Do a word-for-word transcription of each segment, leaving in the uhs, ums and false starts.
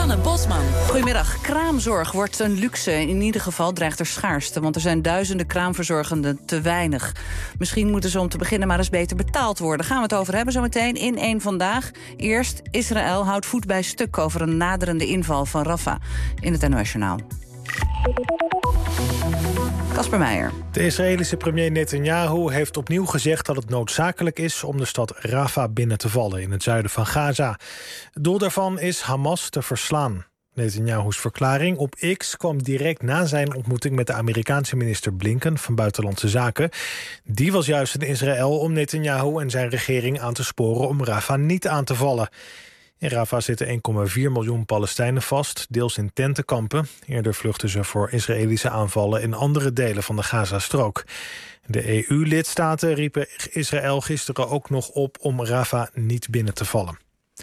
Sanne Bosman. Goedemiddag. Kraamzorg wordt een luxe. In ieder geval dreigt er schaarste, want er zijn duizenden kraamverzorgenden te weinig. Misschien moeten ze om te beginnen maar eens beter betaald worden. Gaan we het over hebben zometeen in één Vandaag. Eerst, Israël houdt voet bij stuk over een naderende inval van Rafah in het N O S Journaal. Casper Meijer. De Israëlische premier Netanyahu heeft opnieuw gezegd dat het noodzakelijk is om de stad Rafah binnen te vallen in het zuiden van Gaza. Het doel daarvan is Hamas te verslaan. Netanyahu's verklaring op X kwam direct na zijn ontmoeting met de Amerikaanse minister Blinken van Buitenlandse Zaken. Die was juist in Israël om Netanyahu en zijn regering aan te sporen om Rafah niet aan te vallen. In Rafah zitten één komma vier miljoen Palestijnen vast, deels in tentenkampen. Eerder vluchtten ze voor Israëlische aanvallen in andere delen van de Gazastrook. De E U-lidstaten riepen Israël gisteren ook nog op om Rafah niet binnen te vallen.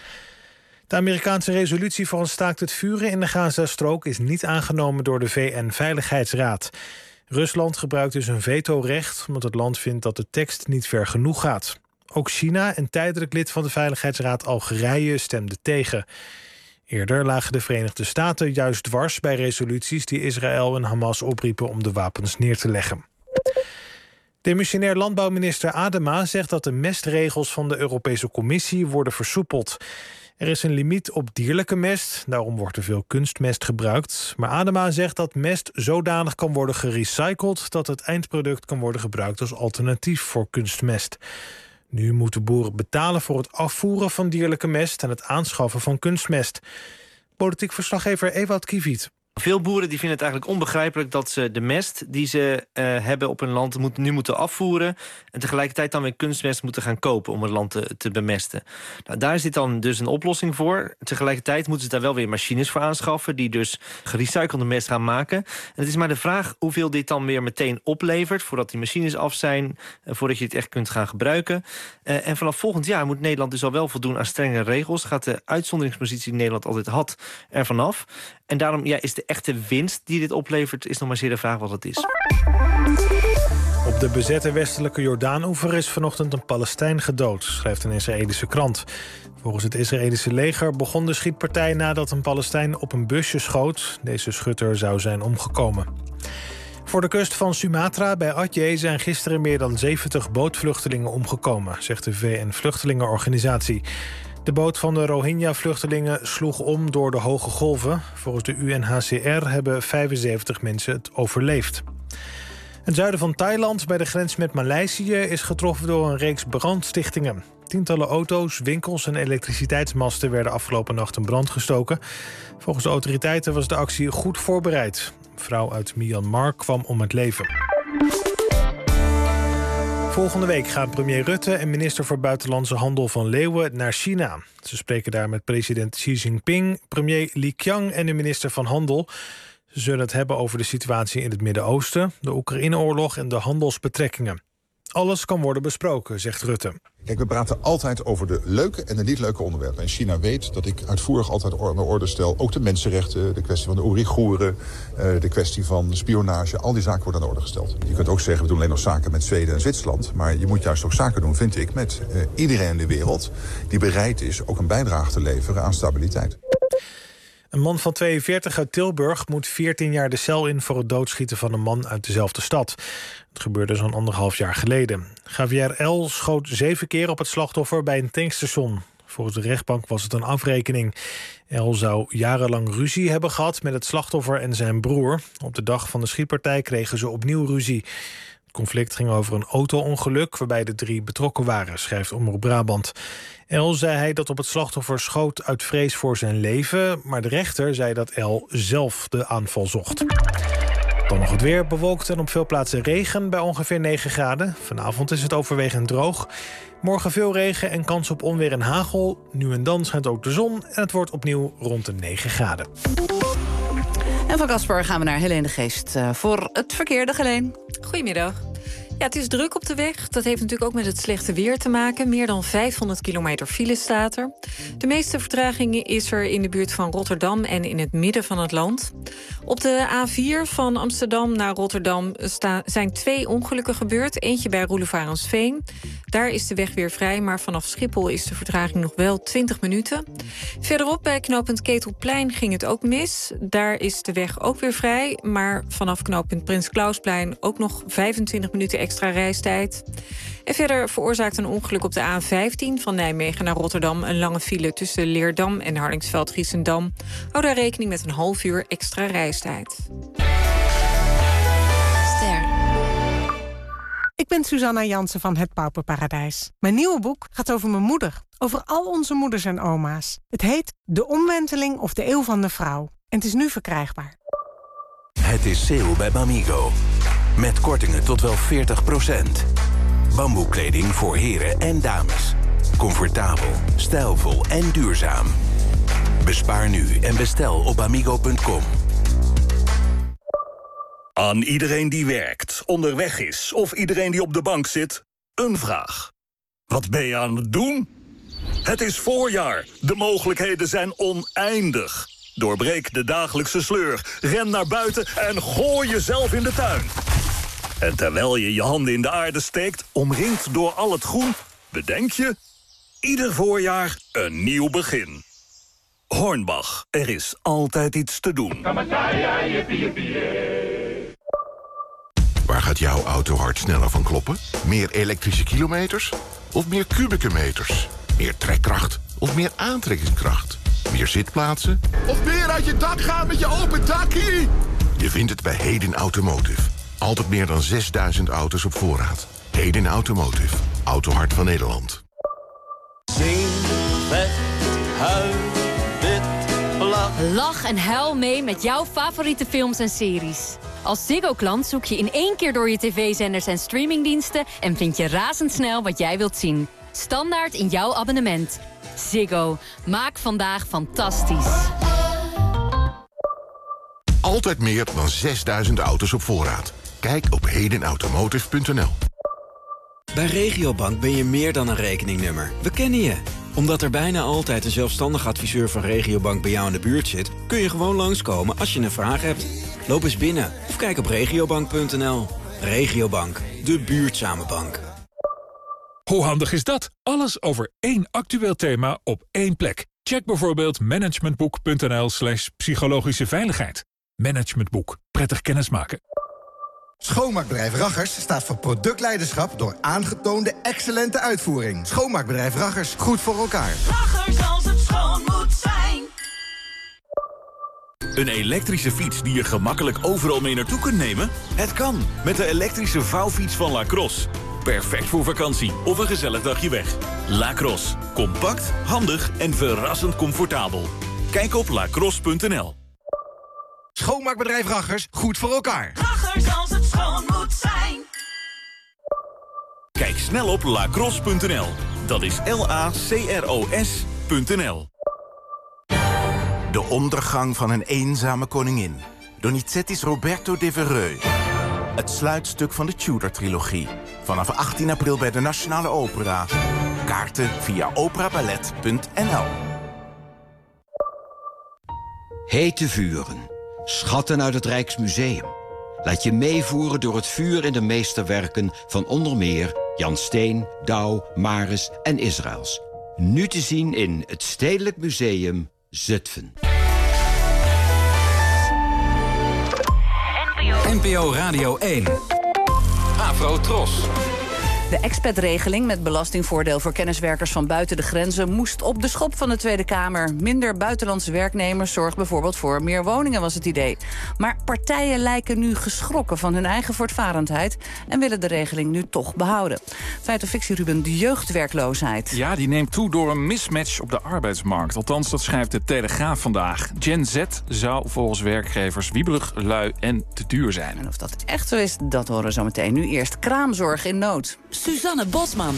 De Amerikaanse resolutie voor een staakt het vuren in de Gazastrook is niet aangenomen door de V N-veiligheidsraad. Rusland gebruikt dus een vetorecht omdat het land vindt dat de tekst niet ver genoeg gaat. Ook China, een tijdelijk lid van de Veiligheidsraad Algerije, stemde tegen. Eerder lagen de Verenigde Staten juist dwars bij resoluties die Israël en Hamas opriepen om de wapens neer te leggen. Demissionair landbouwminister Adema zegt dat de mestregels van de Europese Commissie worden versoepeld. Er is een limiet op dierlijke mest, daarom wordt er veel kunstmest gebruikt. Maar Adema zegt dat mest zodanig kan worden gerecycled dat het eindproduct kan worden gebruikt als alternatief voor kunstmest. Nu moeten boeren betalen voor het afvoeren van dierlijke mest en het aanschaffen van kunstmest. Politiek verslaggever Ewout Kiewiet. Veel boeren die vinden het eigenlijk onbegrijpelijk dat ze de mest die ze uh, hebben op hun land moet, nu moeten afvoeren en tegelijkertijd dan weer kunstmest moeten gaan kopen om het land te, te bemesten. Nou, daar zit dan dus een oplossing voor. Tegelijkertijd moeten ze daar wel weer machines voor aanschaffen die dus gerecyclede mest gaan maken. En het is maar de vraag hoeveel dit dan weer meteen oplevert voordat die machines af zijn, uh, voordat je het echt kunt gaan gebruiken. Uh, en vanaf volgend jaar moet Nederland dus al wel voldoen aan strenge regels. Gaat de uitzonderingspositie die Nederland altijd had er vanaf. En daarom ja, is de echte winst die dit oplevert is nog maar zeer de vraag wat het is. Op de bezette westelijke Jordaan-oever is vanochtend een Palestijn gedood, schrijft een Israëlische krant. Volgens het Israëlische leger begon de schietpartij nadat een Palestijn op een busje schoot. Deze schutter zou zijn omgekomen. Voor de kust van Sumatra bij Aceh zijn gisteren meer dan zeventig bootvluchtelingen omgekomen, zegt de V N-vluchtelingenorganisatie. De boot van de Rohingya-vluchtelingen sloeg om door de hoge golven. Volgens de U N H C R hebben vijfenzeventig mensen het overleefd. Het zuiden van Thailand, bij de grens met Maleisië, is getroffen door een reeks brandstichtingen. Tientallen auto's, winkels en elektriciteitsmasten werden afgelopen nacht in brand gestoken. Volgens de autoriteiten was de actie goed voorbereid. Een vrouw uit Myanmar kwam om het leven. Volgende week gaan premier Rutte en minister voor Buitenlandse Handel van Leeuwen naar China. Ze spreken daar met president Xi Jinping, premier Li Qiang en de minister van Handel. Ze zullen het hebben over de situatie in het Midden-Oosten, de Oekraïne-oorlog en de handelsbetrekkingen. Alles kan worden besproken, zegt Rutte. Kijk, we praten altijd over de leuke en de niet leuke onderwerpen. En China weet dat ik uitvoerig altijd aan de orde stel. Ook de mensenrechten, de kwestie van de Oeigoeren, de kwestie van spionage. Al die zaken worden aan de orde gesteld. Je kunt ook zeggen, we doen alleen nog zaken met Zweden en Zwitserland. Maar je moet juist ook zaken doen, vind ik, met uh, iedereen in de wereld die bereid is ook een bijdrage te leveren aan stabiliteit. Een man van tweeënveertig uit Tilburg moet veertien jaar de cel in voor het doodschieten van een man uit dezelfde stad. Het gebeurde zo'n anderhalf jaar geleden. Javier L. schoot zeven keer op het slachtoffer bij een tankstation. Volgens de rechtbank was het een afrekening. L. zou jarenlang ruzie hebben gehad met het slachtoffer en zijn broer. Op de dag van de schietpartij kregen ze opnieuw ruzie. Het conflict ging over een auto-ongeluk waarbij de drie betrokken waren, schrijft Omroep Brabant. L. zei hij dat op het slachtoffer schoot uit vrees voor zijn leven, maar de rechter zei dat L. zelf de aanval zocht. Dan nog het weer, bewolkt en op veel plaatsen regen bij ongeveer negen graden. Vanavond is het overwegend droog. Morgen veel regen en kans op onweer en hagel. Nu en dan schijnt ook de zon en het wordt opnieuw rond de negen graden. En van Casper gaan we naar Helene de Geest uh, voor het verkeer. Dag Helene. Goedemiddag. Ja, het is druk op de weg. Dat heeft natuurlijk ook met het slechte weer te maken. Meer dan vijfhonderd kilometer file staat er. De meeste vertraging is er in de buurt van Rotterdam en in het midden van het land. Op de A vier van Amsterdam naar Rotterdam sta- zijn twee ongelukken gebeurd. Eentje bij Roelevarensveen. Daar is de weg weer vrij, maar vanaf Schiphol is de vertraging nog wel twintig minuten. Verderop bij knooppunt Ketelplein ging het ook mis. Daar is de weg ook weer vrij, maar vanaf knooppunt Prins Klausplein ook nog vijfentwintig minuten extra reistijd. En verder veroorzaakt een ongeluk op de A vijftien van Nijmegen naar Rotterdam een lange file tussen Leerdam en Hardingsveld-Giessendam. Hou daar rekening met een half uur extra reistijd. Ster. Ik ben Susanna Jansen van Het Pauperparadijs. Mijn nieuwe boek gaat over mijn moeder. Over al onze moeders en oma's. Het heet De Omwenteling of de Eeuw van de Vrouw. En het is nu verkrijgbaar. Het is sale bij Bamigo. Met kortingen tot wel veertig procent. Bamboekleding voor heren en dames. Comfortabel, stijlvol en duurzaam. Bespaar nu en bestel op bamigo punt com. Aan iedereen die werkt, onderweg is of iedereen die op de bank zit, een vraag. Wat ben je aan het doen? Het is voorjaar. De mogelijkheden zijn oneindig. Doorbreek de dagelijkse sleur, ren naar buiten en gooi jezelf in de tuin. En terwijl je je handen in de aarde steekt, omringd door al het groen, bedenk je, ieder voorjaar een nieuw begin. Hornbach, er is altijd iets te doen. Waar gaat jouw autohart sneller van kloppen? Meer elektrische kilometers? Of meer kubieke meters? Meer trekkracht of meer aantrekkingskracht? Meer zitplaatsen? Of meer uit je dak gaan met je open dakkie? Je vindt het bij Heden Automotive. Altijd meer dan zesduizend auto's op voorraad. Heden Automotive. Autohart van Nederland. Zing, vecht, huil, wit, lach. Lach en huil mee met jouw favoriete films en series. Als Ziggo-klant zoek je in één keer door je tv-zenders en streamingdiensten en vind je razendsnel wat jij wilt zien. Standaard in jouw abonnement. Ziggo. Maak vandaag fantastisch. Altijd meer dan zesduizend auto's op voorraad. Kijk op hedenautomotive punt n l. Bij Regiobank ben je meer dan een rekeningnummer. We kennen je. Omdat er bijna altijd een zelfstandig adviseur van Regiobank bij jou in de buurt zit, kun je gewoon langskomen als je een vraag hebt. Loop eens binnen of kijk op regiobank punt n l. Regiobank, de buurtzame bank. Hoe handig is dat? Alles over één actueel thema op één plek. Check bijvoorbeeld managementboek punt n l slash psychologische veiligheid. Managementboek. Prettig kennismaken. Schoonmaakbedrijf Raggers staat voor productleiderschap door aangetoonde excellente uitvoering. Schoonmaakbedrijf Raggers, goed voor elkaar. Raggers als het schoon moet zijn. Een elektrische fiets die je gemakkelijk overal mee naartoe kunt nemen? Het kan, met de elektrische vouwfiets van Lacrosse. Perfect voor vakantie of een gezellig dagje weg. Lacrosse. Compact, handig en verrassend comfortabel. Kijk op lacrosse punt n l. Schoonmaakbedrijf Raggers, goed voor elkaar. Raggers als het schoon moet zijn. Kijk snel op lacrosse punt n l. Dat is L A C R O S punt n l. De ondergang van een eenzame koningin. Donizetti's Roberto Devereux. Het sluitstuk van de Tudor-trilogie. Vanaf achttien april bij de Nationale Opera. Kaarten via operaballet punt n l. Hete vuren. Schatten uit het Rijksmuseum. Laat je meevoeren door het vuur in de meesterwerken van onder meer Jan Steen, Douw, Maris en Israëls. Nu te zien in het Stedelijk Museum Zutphen. N P O Radio één. Afro Tros. De expatregeling met belastingvoordeel voor kenniswerkers van buiten de grenzen moest op de schop van de Tweede Kamer. Minder buitenlandse werknemers zorgt bijvoorbeeld voor meer woningen, was het idee. Maar partijen lijken nu geschrokken van hun eigen voortvarendheid en willen de regeling nu toch behouden. Feit of fictie, Ruben, de jeugdwerkloosheid. Ja, die neemt toe door een mismatch op de arbeidsmarkt. Althans, dat schrijft de Telegraaf vandaag. Gen Z zou volgens werkgevers wiebelig, lui en te duur zijn. En of dat echt zo is, dat horen we zo meteen. Nu eerst kraamzorg in nood. Suzanne Bosman.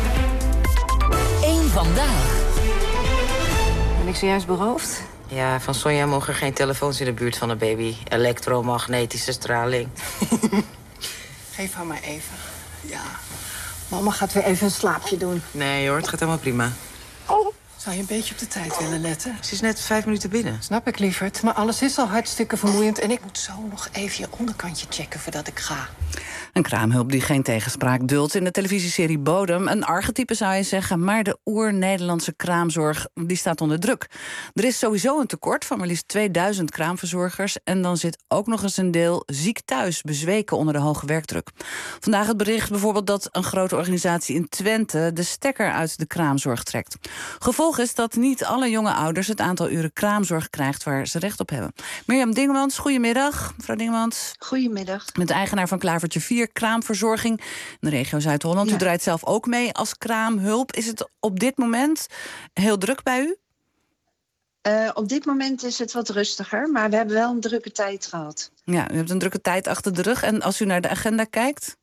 Eén vandaag. Ben ik zojuist beroofd? Ja, van Sonja mogen er geen telefoons in de buurt van de baby. Elektromagnetische straling. Geef haar maar even. Ja. Mama gaat weer even een slaapje doen. Nee hoor, het gaat helemaal prima. Zou je een beetje op de tijd willen letten? Ze is net vijf minuten binnen. Snap ik, lieverd. Maar alles is al hartstikke vermoeiend. En ik moet zo nog even je onderkantje checken voordat ik ga. Een kraamhulp die geen tegenspraak duldt in de televisieserie Bodem. Een archetype zou je zeggen, maar de oer-Nederlandse kraamzorg die staat onder druk. Er is sowieso een tekort van maar liefst tweeduizend kraamverzorgers. En dan zit ook nog eens een deel ziek thuis, bezweken onder de hoge werkdruk. Vandaag het bericht bijvoorbeeld dat een grote organisatie in Twente de stekker uit de kraamzorg trekt. Gevolg is dat niet alle jonge ouders het aantal uren kraamzorg krijgt waar ze recht op hebben. Mirjam Dingemans, goedemiddag. Mevrouw Dingemans. Goedemiddag. Met de eigenaar van Klavertje vier, kraamverzorging in de regio Zuid-Holland. Ja. U draait zelf ook mee als kraamhulp. Is het op dit moment heel druk bij u? Uh, op dit moment is het wat rustiger, maar we hebben wel een drukke tijd gehad. Ja, u hebt een drukke tijd achter de rug. En als u naar de agenda kijkt?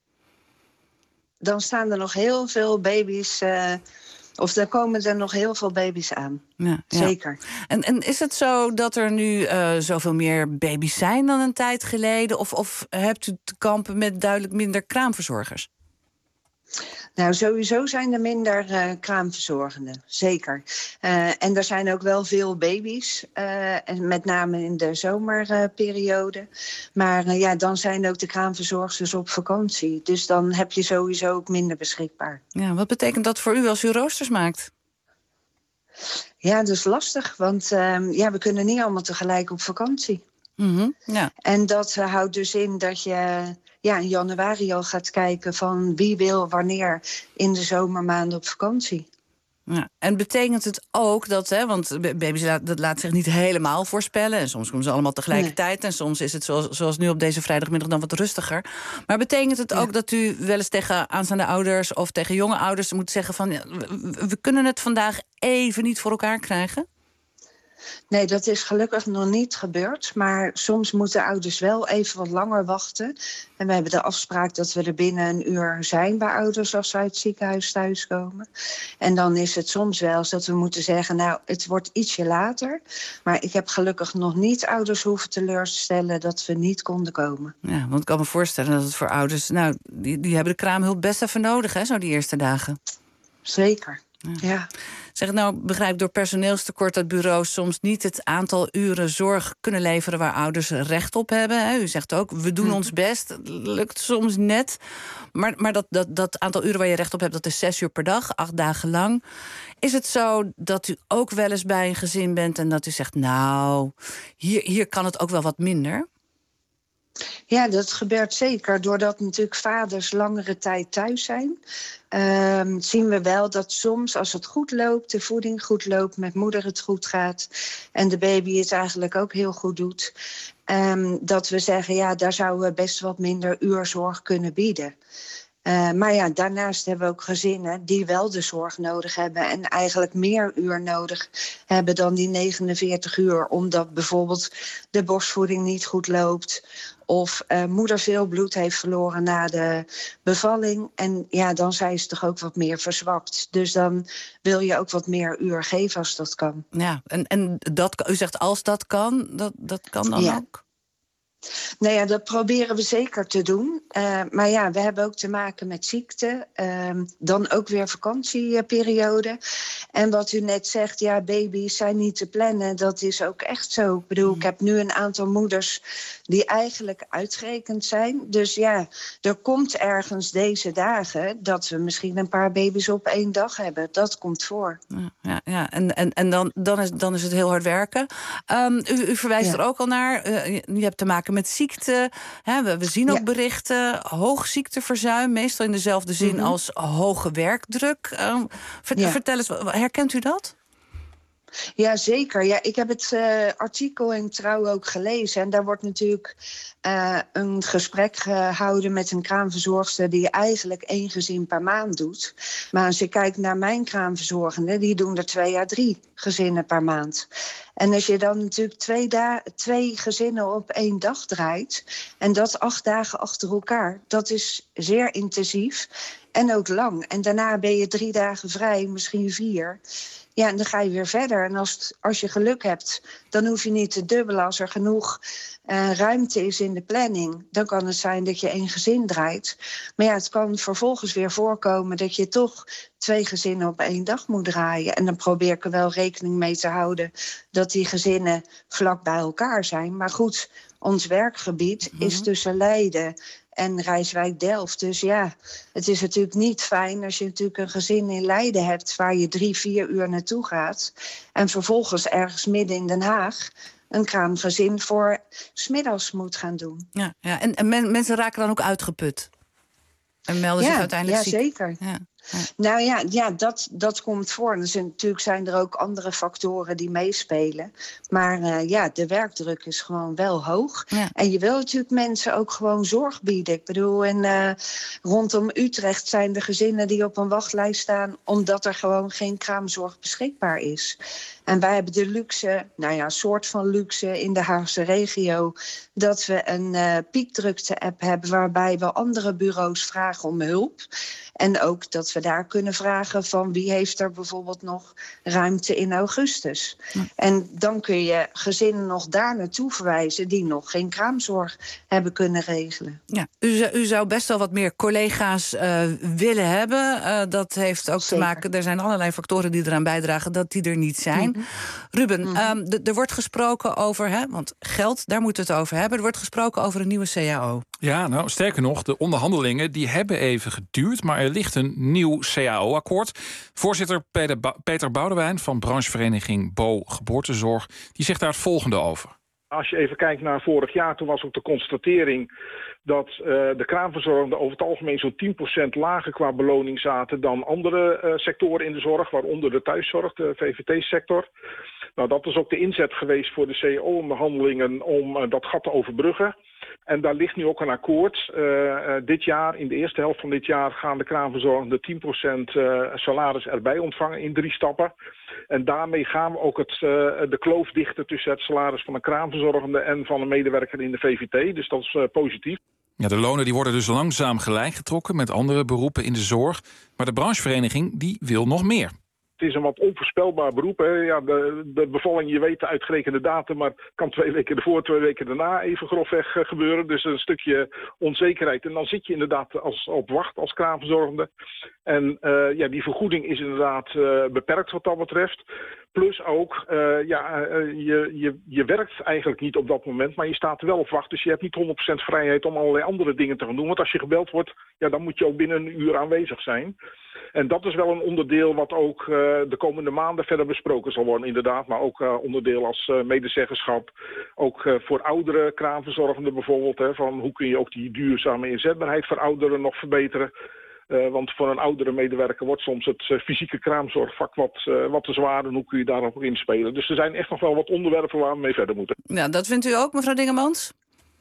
Dan staan er nog heel veel baby's... Uh, Of er komen er nog heel veel baby's aan. Ja, zeker. Ja. En, en is het zo dat er nu uh, zoveel meer baby's zijn dan een tijd geleden? Of, of hebt u te kampen met duidelijk minder kraamverzorgers? Nou, sowieso zijn er minder uh, kraamverzorgenden, zeker. Uh, en er zijn ook wel veel baby's, uh, en met name in de zomerperiode. Uh, maar uh, ja, dan zijn ook de kraamverzorgers op vakantie. Dus dan heb je sowieso ook minder beschikbaar. Ja, wat betekent dat voor u als u roosters maakt? Ja, dat is lastig, want uh, ja, we kunnen niet allemaal tegelijk op vakantie. Mm-hmm, ja. En dat uh, houdt dus in dat je... Ja, in januari al gaat kijken van wie wil wanneer in de zomermaanden op vakantie. Ja, en betekent het ook dat, hè, want baby's laat, dat laat zich niet helemaal voorspellen. En soms komen ze allemaal tegelijkertijd. Nee. En soms is het zoals, zoals nu op deze vrijdagmiddag dan wat rustiger. Maar betekent het ja. ook dat u wel eens tegen aanstaande ouders of tegen jonge ouders moet zeggen van ja, we, we kunnen het vandaag even niet voor elkaar krijgen? Nee, dat is gelukkig nog niet gebeurd. Maar soms moeten ouders wel even wat langer wachten. En we hebben de afspraak dat we er binnen een uur zijn bij ouders als ze uit het ziekenhuis thuiskomen. En dan is het soms wel eens dat we moeten zeggen, nou, het wordt ietsje later. Maar ik heb gelukkig nog niet ouders hoeven teleurstellen dat we niet konden komen. Ja, want ik kan me voorstellen dat het voor ouders, nou, die, die hebben de kraamhulp best even nodig, hè, zo die eerste dagen. Zeker, ja. ja. Zeg, nou begrijp ik door personeelstekort dat bureaus soms niet het aantal uren zorg kunnen leveren waar ouders recht op hebben. Hè. U zegt ook, we doen ons best. Lukt soms net. Maar, maar dat, dat, dat aantal uren waar je recht op hebt, dat is zes uur per dag, acht dagen lang. Is het zo dat u ook wel eens bij een gezin bent en dat u zegt, nou, hier, hier kan het ook wel wat minder? Ja, dat gebeurt zeker. Doordat natuurlijk vaders langere tijd thuis zijn, Uh, zien we wel dat soms, als het goed loopt, de voeding goed loopt, met moeder het goed gaat en de baby het eigenlijk ook heel goed doet, um, dat we zeggen, ja, daar zouden we best wat minder uurzorg kunnen bieden. Uh, maar ja, daarnaast hebben we ook gezinnen die wel de zorg nodig hebben en eigenlijk meer uur nodig hebben dan die negenenveertig uur, omdat bijvoorbeeld de borstvoeding niet goed loopt of uh, moeder veel bloed heeft verloren na de bevalling. En ja, dan zijn ze toch ook wat meer verzwakt. Dus dan wil je ook wat meer uur geven als dat kan. Ja, en, en dat, u zegt als dat kan, dat, dat kan dan ja. ook? Nou ja, dat proberen we zeker te doen. Uh, maar ja, we hebben ook te maken met ziekte. Uh, dan ook weer vakantieperiode. En wat u net zegt, ja, baby's zijn niet te plannen. Dat is ook echt zo. Ik bedoel, ik heb nu een aantal moeders die eigenlijk uitgerekend zijn. Dus ja, er komt ergens deze dagen dat we misschien een paar baby's op één dag hebben. Dat komt voor. Ja, ja, ja. En, en, en dan, dan, is, dan is het heel hard werken. Um, u, u verwijst ja. er ook al naar. Uh, je, je hebt te maken met ziekte. Hè, we, we zien ook ja. berichten. Hoog ziekteverzuim, meestal in dezelfde zin mm-hmm. als hoge werkdruk. Um, ver, ja. Vertel eens, herkent u dat? Ja, zeker. Ja, ik heb het uh, artikel in Trouw ook gelezen. En daar wordt natuurlijk uh, een gesprek gehouden met een kraamverzorgster die eigenlijk één gezin per maand doet. Maar als je kijkt naar mijn kraamverzorgenden, die doen er twee à drie gezinnen per maand. En als je dan natuurlijk twee, da- twee gezinnen op één dag draait, en dat acht dagen achter elkaar, dat is zeer intensief en ook lang. En daarna ben je drie dagen vrij, misschien vier. Ja, en dan ga je weer verder. En als, het, als je geluk hebt, dan hoef je niet te dubbelen. Als er genoeg uh, ruimte is in de planning, dan kan het zijn dat je één gezin draait. Maar ja, het kan vervolgens weer voorkomen dat je toch twee gezinnen op één dag moet draaien. En dan probeer ik er wel rekening mee te houden dat die gezinnen vlak bij elkaar zijn. Maar goed, ons werkgebied mm-hmm. is tussen Leiden en Rijswijk-Delft. Dus ja, het is natuurlijk niet fijn als je natuurlijk een gezin in Leiden hebt waar je drie, vier uur naartoe gaat. En vervolgens ergens midden in Den Haag een kraamgezin voor 's middags moet gaan doen. Ja, ja. En, en men, mensen raken dan ook uitgeput. En melden ja, zich uiteindelijk ja, ziek. Zeker. Ja, zeker. Ja. Nou ja, ja dat, dat komt voor. Dus natuurlijk zijn er ook andere factoren die meespelen. Maar uh, ja, de werkdruk is gewoon wel hoog. Ja. En je wil natuurlijk mensen ook gewoon zorg bieden. Ik bedoel, en, uh, rondom Utrecht zijn er gezinnen die op een wachtlijst staan omdat er gewoon geen kraamzorg beschikbaar is. En wij hebben de luxe, nou ja, soort van luxe in de Haagse regio, dat we een uh, piekdrukte-app hebben waarbij we andere bureaus vragen om hulp. En ook dat we daar kunnen vragen van wie heeft er bijvoorbeeld nog ruimte in augustus. Ja. En dan kun je gezinnen nog daar naartoe verwijzen die nog geen kraamzorg hebben kunnen regelen. Ja, u, u zou best wel wat meer collega's uh, willen hebben. Uh, dat heeft ook Zeker. te maken, er zijn allerlei factoren die eraan bijdragen dat die er niet zijn. Mm-hmm. Ruben, mm-hmm. um, d- er wordt gesproken over, hè, want geld, daar moeten we het over hebben. Er wordt gesproken over een nieuwe C A O. Ja, nou, sterker nog, de onderhandelingen die hebben even geduurd, maar er ligt een nieuw C A O-akkoord. Voorzitter Peter, ba- Peter Boudewijn van branchevereniging B O Geboortezorg, die zegt daar het volgende over. Als je even kijkt naar vorig jaar, toen was ook de constatering dat uh, de kraamverzorgenden over het algemeen zo'n tien procent lager qua beloning zaten dan andere uh, sectoren in de zorg, waaronder de thuiszorg, de V V T-sector. Nou, dat is ook de inzet geweest voor de C A O-onderhandelingen om uh, dat gat te overbruggen. En daar ligt nu ook een akkoord. Uh, uh, dit jaar, in de eerste helft van dit jaar, gaan de kraamverzorgenden tien procent uh, salaris erbij ontvangen in drie stappen. En daarmee gaan we ook het, uh, de kloof dichten tussen het salaris van een kraamverzorgende en van een medewerker in de V V T. Dus dat is uh, positief. Ja, de lonen die worden dus langzaam gelijk getrokken met andere beroepen in de zorg. Maar de branchevereniging die wil nog meer. Het is een wat onvoorspelbaar beroep. Hè. Ja, de, de bevalling, je weet de uitgerekende datum, maar het kan twee weken ervoor, twee weken daarna even grofweg uh, gebeuren. Dus een stukje onzekerheid. En dan zit je inderdaad als, op wacht als kraamverzorgende. En uh, ja, die vergoeding is inderdaad uh, beperkt wat dat betreft. Plus ook, uh, ja, uh, je, je, je werkt eigenlijk niet op dat moment, maar je staat er wel op wacht. Dus je hebt niet honderd procent vrijheid om allerlei andere dingen te gaan doen. Want als je gebeld wordt, ja, dan moet je ook binnen een uur aanwezig zijn. En dat is wel een onderdeel wat ook uh, de komende maanden verder besproken zal worden, inderdaad. Maar ook uh, onderdeel als uh, medezeggenschap. Ook uh, voor oudere kraamverzorgenden bijvoorbeeld. Hè, van hoe kun je ook die duurzame inzetbaarheid voor ouderen nog verbeteren. Uh, want voor een oudere medewerker wordt soms het uh, fysieke kraamzorgvak wat, uh, wat te zwaar. En hoe kun je daarop inspelen? Dus er zijn echt nog wel wat onderwerpen waar we mee verder moeten. Ja, dat vindt u ook, mevrouw Dingemans?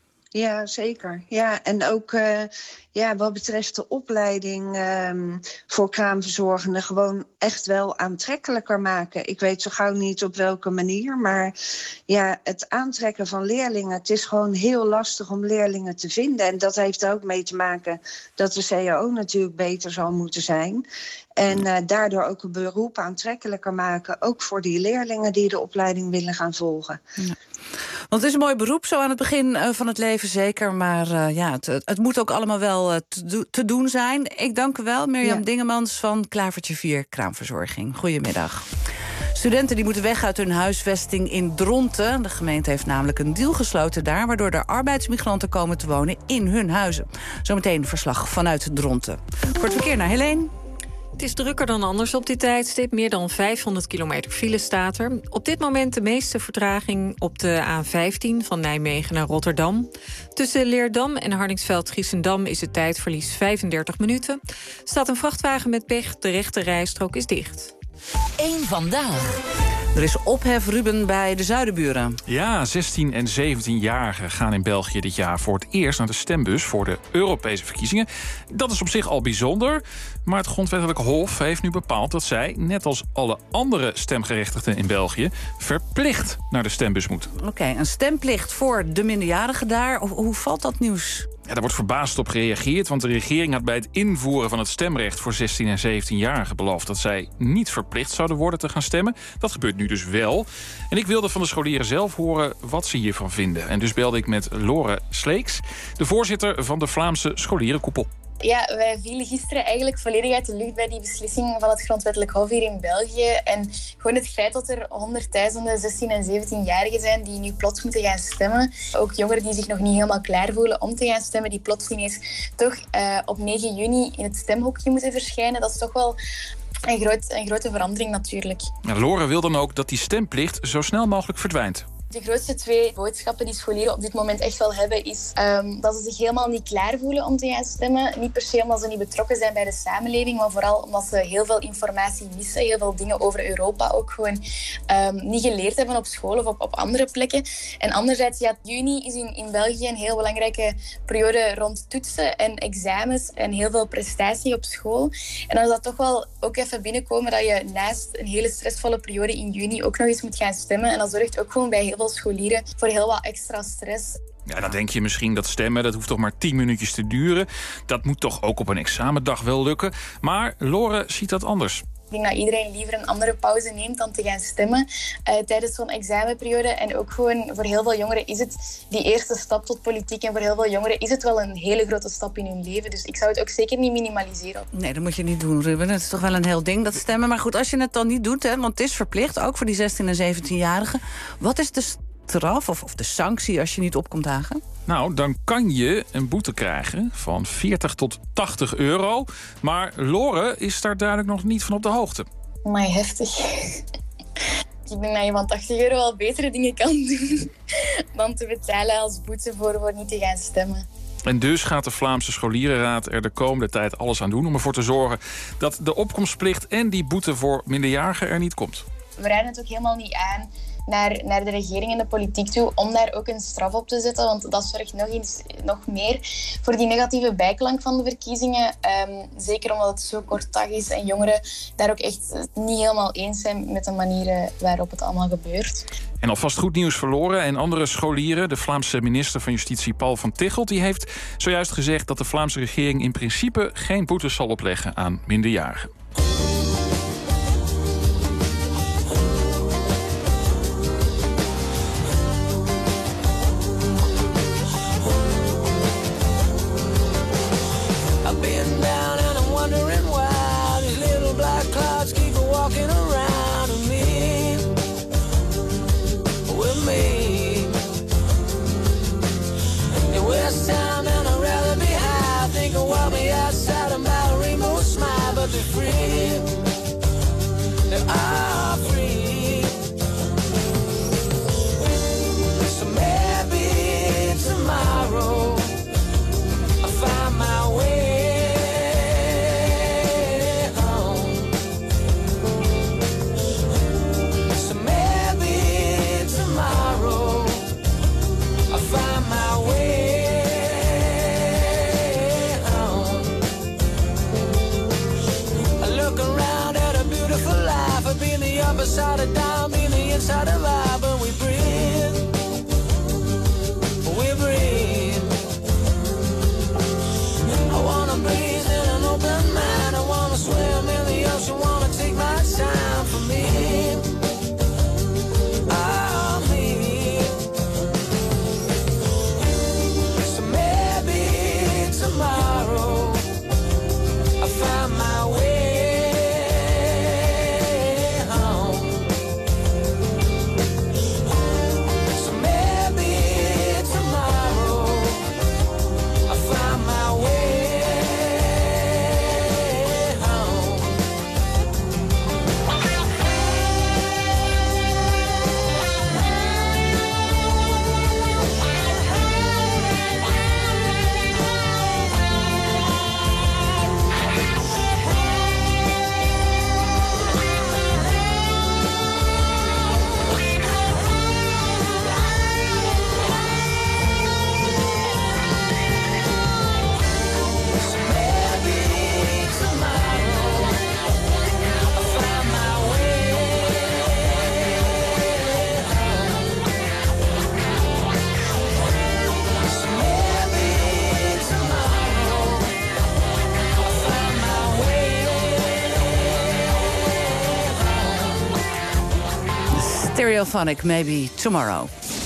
Ja, zeker. Ja, en ook uh, ja, wat betreft de opleiding um, voor kraamverzorgenden gewoon echt wel aantrekkelijker maken. Ik weet zo gauw niet op welke manier, maar ja, het aantrekken van leerlingen, het is gewoon heel lastig om leerlingen te vinden. En dat heeft er ook mee te maken dat de C A O natuurlijk beter zal moeten zijn. En uh, daardoor ook een beroep aantrekkelijker maken, ook voor die leerlingen die de opleiding willen gaan volgen. Ja. Want het is een mooi beroep zo aan het begin uh, van het leven, zeker. Maar uh, ja, het, het moet ook allemaal wel uh, te, do- te doen zijn. Ik dank u wel, Mirjam ja. Dingemans van Klavertje vier Kraamverzorging. Goedemiddag. Studenten die moeten weg uit hun huisvesting in Dronten. De gemeente heeft namelijk een deal gesloten daar, waardoor er arbeidsmigranten komen te wonen in hun huizen. Zometeen verslag vanuit Dronten. Kort verkeer naar Helene. Het is drukker dan anders op dit tijdstip. Meer dan vijfhonderd kilometer file staat er. Op dit moment de meeste vertraging op de A vijftien van Nijmegen naar Rotterdam. Tussen Leerdam en Hardingsveld-Giessendam is het tijdverlies vijfendertig minuten. Staat een vrachtwagen met pech, de rechte rijstrook is dicht. Eén vandaag. Er is ophef, Ruben, bij de Zuiderburen. Ja, zestien- en zeventienjarigen gaan in België dit jaar voor het eerst naar de stembus voor de Europese verkiezingen. Dat is op zich al bijzonder, maar het Grondwettelijk Hof heeft nu bepaald dat zij, net als alle andere stemgerechtigden in België, verplicht naar de stembus moeten. Oké, okay, een stemplicht voor de minderjarigen daar. Hoe valt dat nieuws? Ja, daar wordt verbaasd op gereageerd, want de regering had bij het invoeren van het stemrecht voor zestien- en zeventienjarigen beloofd dat zij niet verplicht zouden worden te gaan stemmen. Dat gebeurt nu dus wel. En ik wilde van de scholieren zelf horen wat ze hiervan vinden. En dus belde ik met Lore Sleeks, de voorzitter van de Vlaamse scholierenkoepel. Ja, wij vielen gisteren eigenlijk volledig uit de lucht bij die beslissing van het Grondwettelijk Hof hier in België. En gewoon het feit dat er honderdduizenden zestien- en zeventienjarigen zijn die nu plots moeten gaan stemmen. Ook jongeren die zich nog niet helemaal klaar voelen om te gaan stemmen, die plots ineens toch uh, op negen juni in het stemhokje moeten verschijnen. Dat is toch wel een, groot, een grote verandering natuurlijk. Ja, Lore wil dan ook dat die stemplicht zo snel mogelijk verdwijnt. De grootste twee boodschappen die scholieren op dit moment echt wel hebben is um, dat ze zich helemaal niet klaar voelen om te gaan stemmen. Niet per se omdat ze niet betrokken zijn bij de samenleving, maar vooral omdat ze heel veel informatie missen. Heel veel dingen over Europa ook gewoon um, niet geleerd hebben op school of op, op andere plekken. En anderzijds, ja, juni is in, in België een heel belangrijke periode rond toetsen en examens en heel veel prestatie op school. En dan is dat toch wel ook even binnenkomen dat je naast een hele stressvolle periode in juni ook nog eens moet gaan stemmen. En dat zorgt ook gewoon bij heel veel scholieren voor heel wat extra stress. Ja, dan denk je misschien dat stemmen, dat hoeft toch maar tien minuutjes te duren. Dat moet toch ook op een examendag wel lukken. Maar Lore ziet dat anders. Ik denk dat iedereen liever een andere pauze neemt dan te gaan stemmen uh, tijdens zo'n examenperiode. En ook gewoon voor heel veel jongeren is het die eerste stap tot politiek. En voor heel veel jongeren is het wel een hele grote stap in hun leven. Dus ik zou het ook zeker niet minimaliseren. Nee, dat moet je niet doen, Ruben. Het is toch wel een heel ding, dat stemmen. Maar goed, als je het dan niet doet, hè, want het is verplicht, ook voor die zestien- en zeventienjarigen. Wat is de straf of, of de sanctie als je niet op komt dagen? Nou, dan kan je een boete krijgen van veertig tot tachtig euro. Maar Lore is daar duidelijk nog niet van op de hoogte. Maar heftig. Ik denk dat je van tachtig euro wel betere dingen kan doen dan te betalen als boete voor, voor niet te gaan stemmen. En dus gaat de Vlaamse Scholierenraad er de komende tijd alles aan doen om ervoor te zorgen dat de opkomstplicht en die boete voor minderjarigen er niet komt. We rijden het ook helemaal niet aan naar, naar de regering en de politiek toe om daar ook een straf op te zetten. Want dat zorgt nog, eens, nog meer voor die negatieve bijklank van de verkiezingen. Um, zeker omdat het zo kort dag is en jongeren daar ook echt niet helemaal eens zijn met de manier waarop het allemaal gebeurt. En alvast goed nieuws voor Lore en andere scholieren. De Vlaamse minister van Justitie Paul van Tichelt die heeft zojuist gezegd dat de Vlaamse regering in principe geen boetes zal opleggen aan minderjarigen. Free. Stereophonic, Maybe Tomorrow.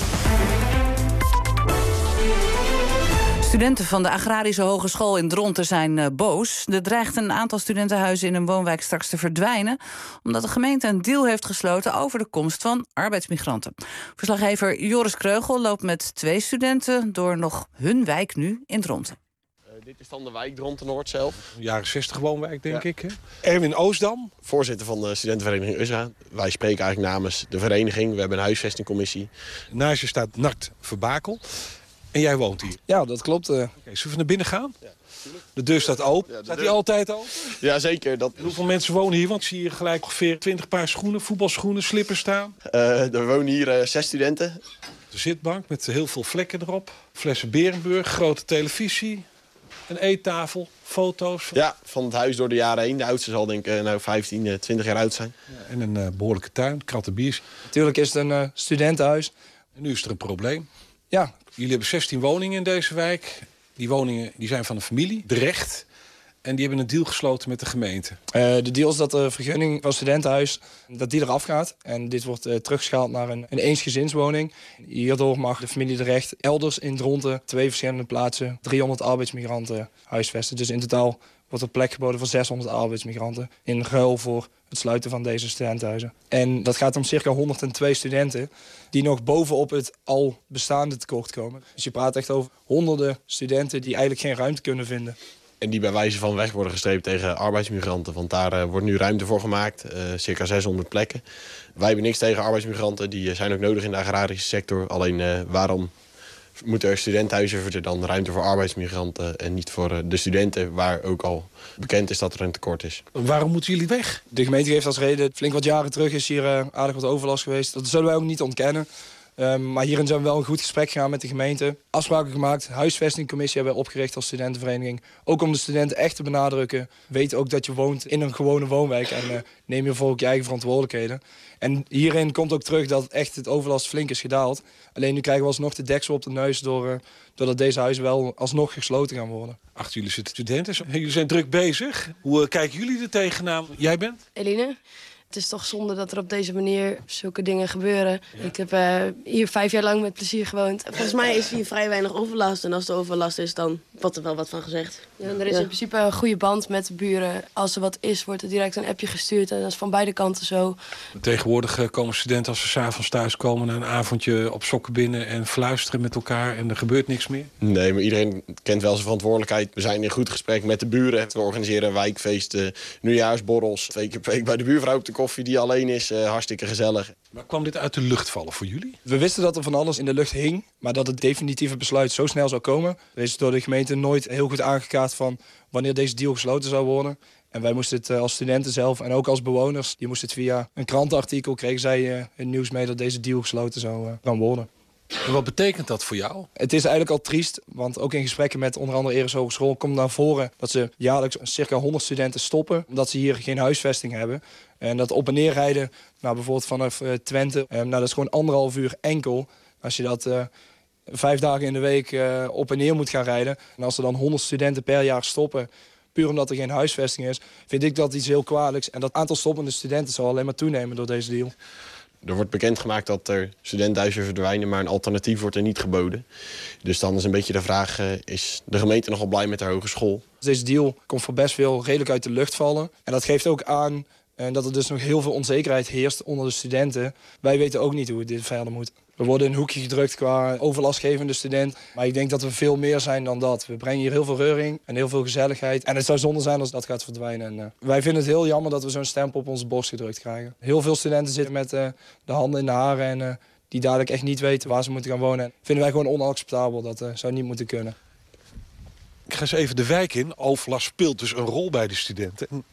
Studenten van de Agrarische Hogeschool in Dronten zijn uh, boos. Er dreigt een aantal studentenhuizen in een woonwijk straks te verdwijnen, omdat de gemeente een deal heeft gesloten over de komst van arbeidsmigranten. Verslaggever Joris Kreugel loopt met twee studenten door nog hun wijk nu in Dronten. Uh, dit is dan de wijk Dronten Noord zelf. Jaren zestig woonwijk, denk ja. ik. Hè? Erwin Oostdam. Voorzitter van de studentenvereniging U S A. Wij spreken eigenlijk namens de vereniging. We hebben een huisvestingcommissie. Naast je staat Nart Verbakel. En jij woont hier? Ja, dat klopt. Uh... Okay, zullen we naar binnen gaan? Ja, de deur staat open. Ja, staat die altijd open? Ja, zeker. Dat... Hoeveel mensen wonen hier? Want ik zie hier gelijk ongeveer twintig paar schoenen, voetbalschoenen, slippers staan. Uh, er wonen hier uh, zes studenten. De zitbank met heel veel vlekken erop. Flessen Berenburg, grote televisie. Een eettafel, foto's. Ja, van het huis door de jaren heen. De oudste zal denk ik uh, nou vijftien, twintig jaar oud zijn. Ja, en een uh, behoorlijke tuin, kratten bier. Natuurlijk is het een uh, studentenhuis. En nu is er een probleem. Ja. Jullie hebben zestien woningen in deze wijk. Die woningen die zijn van een familie, de Recht. En die hebben een deal gesloten met de gemeente. Uh, de deal is dat de vergunning van het studentenhuis dat die eraf gaat. En dit wordt uh, teruggeschaald naar een, een eensgezinswoning. Hierdoor mag de familie de Recht elders in Dronten, twee verschillende plaatsen, driehonderd arbeidsmigranten huisvesten. Dus in totaal wordt er plek geboden voor zeshonderd arbeidsmigranten in ruil voor het sluiten van deze studentenhuizen. En dat gaat om circa honderdtwee studenten die nog bovenop het al bestaande tekort komen. Dus je praat echt over honderden studenten die eigenlijk geen ruimte kunnen vinden. En die bij wijze van weg worden gestreept tegen arbeidsmigranten. Want daar uh, wordt nu ruimte voor gemaakt, uh, circa zeshonderd plekken. Wij hebben niks tegen arbeidsmigranten, die uh, zijn ook nodig in de agrarische sector. Alleen uh, waarom moeten er studentenhuizen er dan ruimte voor arbeidsmigranten en niet voor uh, de studenten, waar ook al bekend is dat er een tekort is. Waarom moeten jullie weg? De gemeente geeft als reden, flink wat jaren terug is hier uh, aardig wat overlast geweest. Dat zullen wij ook niet ontkennen. Um, maar hierin zijn we wel een goed gesprek gegaan met de gemeente. Afspraken gemaakt, huisvestingcommissie hebben we opgericht als studentenvereniging. Ook om de studenten echt te benadrukken. Weet ook dat je woont in een gewone woonwijk en uh, neem je voor ook je eigen verantwoordelijkheden. En hierin komt ook terug dat echt het overlast flink is gedaald. Alleen nu krijgen we alsnog de deksel op de neus door, uh, doordat deze huizen wel alsnog gesloten gaan worden. Achter jullie zitten studenten, jullie zijn druk bezig. Hoe uh, kijken jullie er tegenaan? Jij bent? Eline. Het is toch zonde dat er op deze manier zulke dingen gebeuren. Ja. Ik heb uh, hier vijf jaar lang met plezier gewoond. Volgens mij is hier vrij weinig overlast. En als er overlast is, dan wordt er wel wat van gezegd. Ja, en er is ja. in principe een goede band met de buren. Als er wat is, wordt er direct een appje gestuurd. En dat is van beide kanten zo. Tegenwoordig komen studenten als ze 's avonds thuis komen... na een avondje op sokken binnen en fluisteren met elkaar... en er gebeurt niks meer? Nee, maar iedereen kent wel zijn verantwoordelijkheid. We zijn in goed gesprek met de buren. We organiseren wijkfeesten, nieuwjaarsborrels. Twee keer per week bij de buurvrouw op de koffie die alleen is. Uh, hartstikke gezellig. Maar kwam dit uit de lucht vallen voor jullie? We wisten dat er van alles in de lucht hing, maar dat het definitieve besluit zo snel zou komen. Er is door de gemeente nooit heel goed aangekaart van wanneer deze deal gesloten zou worden. En wij moesten het als studenten zelf en ook als bewoners, die moesten het via een krantenartikel, kregen zij het nieuws mee dat deze deal gesloten zou gaan worden. En wat betekent dat voor jou? Het is eigenlijk al triest, want ook in gesprekken met onder andere Eres Hogeschool komt naar voren dat ze jaarlijks circa honderd studenten stoppen, omdat ze hier geen huisvesting hebben. En dat op en neer rijden, nou, bijvoorbeeld vanaf uh, Twente, uh, nou, dat is gewoon anderhalf uur enkel. Als je dat uh, vijf dagen in de week uh, op en neer moet gaan rijden. En als er dan honderd studenten per jaar stoppen, puur omdat er geen huisvesting is, vind ik dat iets heel kwalijks. En dat aantal stoppende studenten zal alleen maar toenemen door deze deal. Er wordt bekendgemaakt dat er studentenhuizen verdwijnen, maar een alternatief wordt er niet geboden. Dus dan is een beetje de vraag, uh, is de gemeente nogal blij met haar hogeschool? Deze deal komt voor best veel redelijk uit de lucht vallen. En dat geeft ook aan uh, dat er dus nog heel veel onzekerheid heerst onder de studenten. Wij weten ook niet hoe dit verder moet. We worden in een hoekje gedrukt qua overlastgevende student. Maar ik denk dat we veel meer zijn dan dat. We brengen hier heel veel reuring en heel veel gezelligheid. En het zou zonde zijn als dat gaat verdwijnen. En, uh, wij vinden het heel jammer dat we zo'n stempel op onze borst gedrukt krijgen. Heel veel studenten zitten met uh, de handen in de haren en uh, die dadelijk echt niet weten waar ze moeten gaan wonen. En vinden wij gewoon onacceptabel. Dat uh, zou niet moeten kunnen. Ik ga eens even de wijk in. Overlast speelt dus een rol bij de studenten. En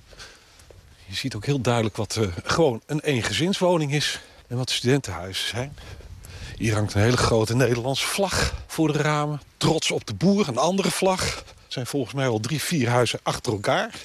je ziet ook heel duidelijk wat uh, gewoon een eengezinswoning is en wat studentenhuizen zijn. Hier hangt een hele grote Nederlandse vlag voor de ramen. Trots op de boer, een andere vlag. Er zijn volgens mij al drie, vier huizen achter elkaar.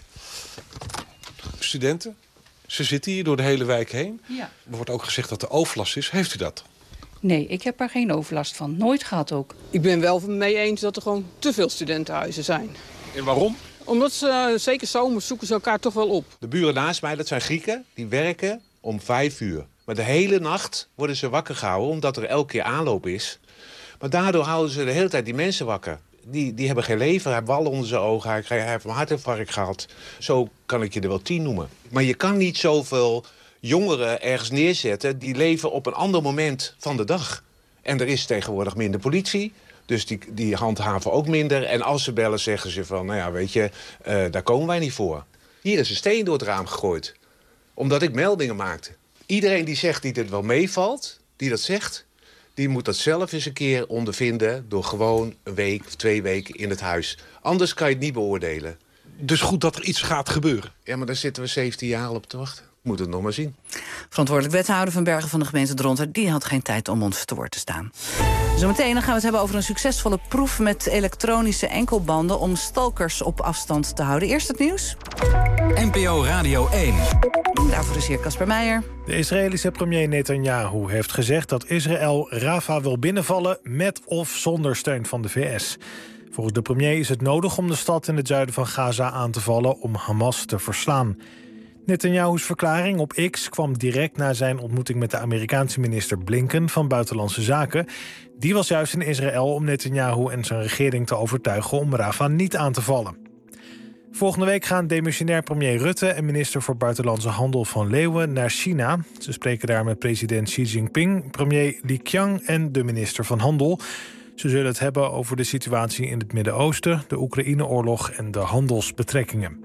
Studenten, ze zitten hier door de hele wijk heen. Ja. Er wordt ook gezegd dat er overlast is. Heeft u dat? Nee, ik heb er geen overlast van. Nooit gehad ook. Ik ben wel mee eens dat er gewoon te veel studentenhuizen zijn. En waarom? Omdat ze, zeker zomers, zoeken ze elkaar toch wel op. De buren naast mij, dat zijn Grieken, die werken om vijf uur. Maar de hele nacht worden ze wakker gehouden, omdat er elke keer aanloop is. Maar daardoor houden ze de hele tijd die mensen wakker. Die, die hebben geen leven, hij heeft wallen onder zijn ogen, hij heeft een hartinfarct gehad. Zo kan ik je er wel tien noemen. Maar je kan niet zoveel jongeren ergens neerzetten die leven op een ander moment van de dag. En er is tegenwoordig minder politie, dus die, die handhaven ook minder. En als ze bellen zeggen ze van, nou ja, weet je, uh, daar komen wij niet voor. Hier is een steen door het raam gegooid, omdat ik meldingen maakte. Iedereen die zegt die dit wel meevalt, die dat zegt, die moet dat zelf eens een keer ondervinden door gewoon een week of twee weken in het huis. Anders kan je het niet beoordelen. Dus goed dat er iets gaat gebeuren. Ja, maar daar zitten we zeventien jaar al op te wachten. Moet het nog maar zien. Verantwoordelijk wethouder van Bergen van de gemeente Dronten, die had geen tijd om ons te woord te staan. Zometeen dan gaan we het hebben over een succesvolle proef met elektronische enkelbanden om stalkers op afstand te houden. Eerst het nieuws. N P O Radio één. Daarvoor is hier Casper Meijer. De Israëlische premier Netanyahu heeft gezegd dat Israël Rafah wil binnenvallen met of zonder steun van de V S. Volgens de premier is het nodig om de stad in het zuiden van Gaza aan te vallen om Hamas te verslaan. Netanyahu's verklaring op X kwam direct na zijn ontmoeting met de Amerikaanse minister Blinken van Buitenlandse Zaken. Die was juist in Israël om Netanyahu en zijn regering te overtuigen om Rafah niet aan te vallen. Volgende week gaan demissionair premier Rutte en minister voor Buitenlandse Handel Van Leeuwen naar China. Ze spreken daar met president Xi Jinping, premier Li Qiang en de minister van Handel. Ze zullen het hebben over de situatie in het Midden-Oosten, de Oekraïne-oorlog en de handelsbetrekkingen.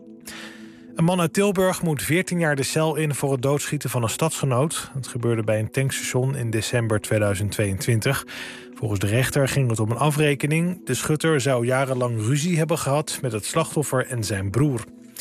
Een man uit Tilburg moet veertien jaar de cel in voor het doodschieten van een stadsgenoot. Dat gebeurde bij een tankstation in december tweeduizend tweeëntwintig. Volgens de rechter ging het om een afrekening. De schutter zou jarenlang ruzie hebben gehad met het slachtoffer en zijn broer.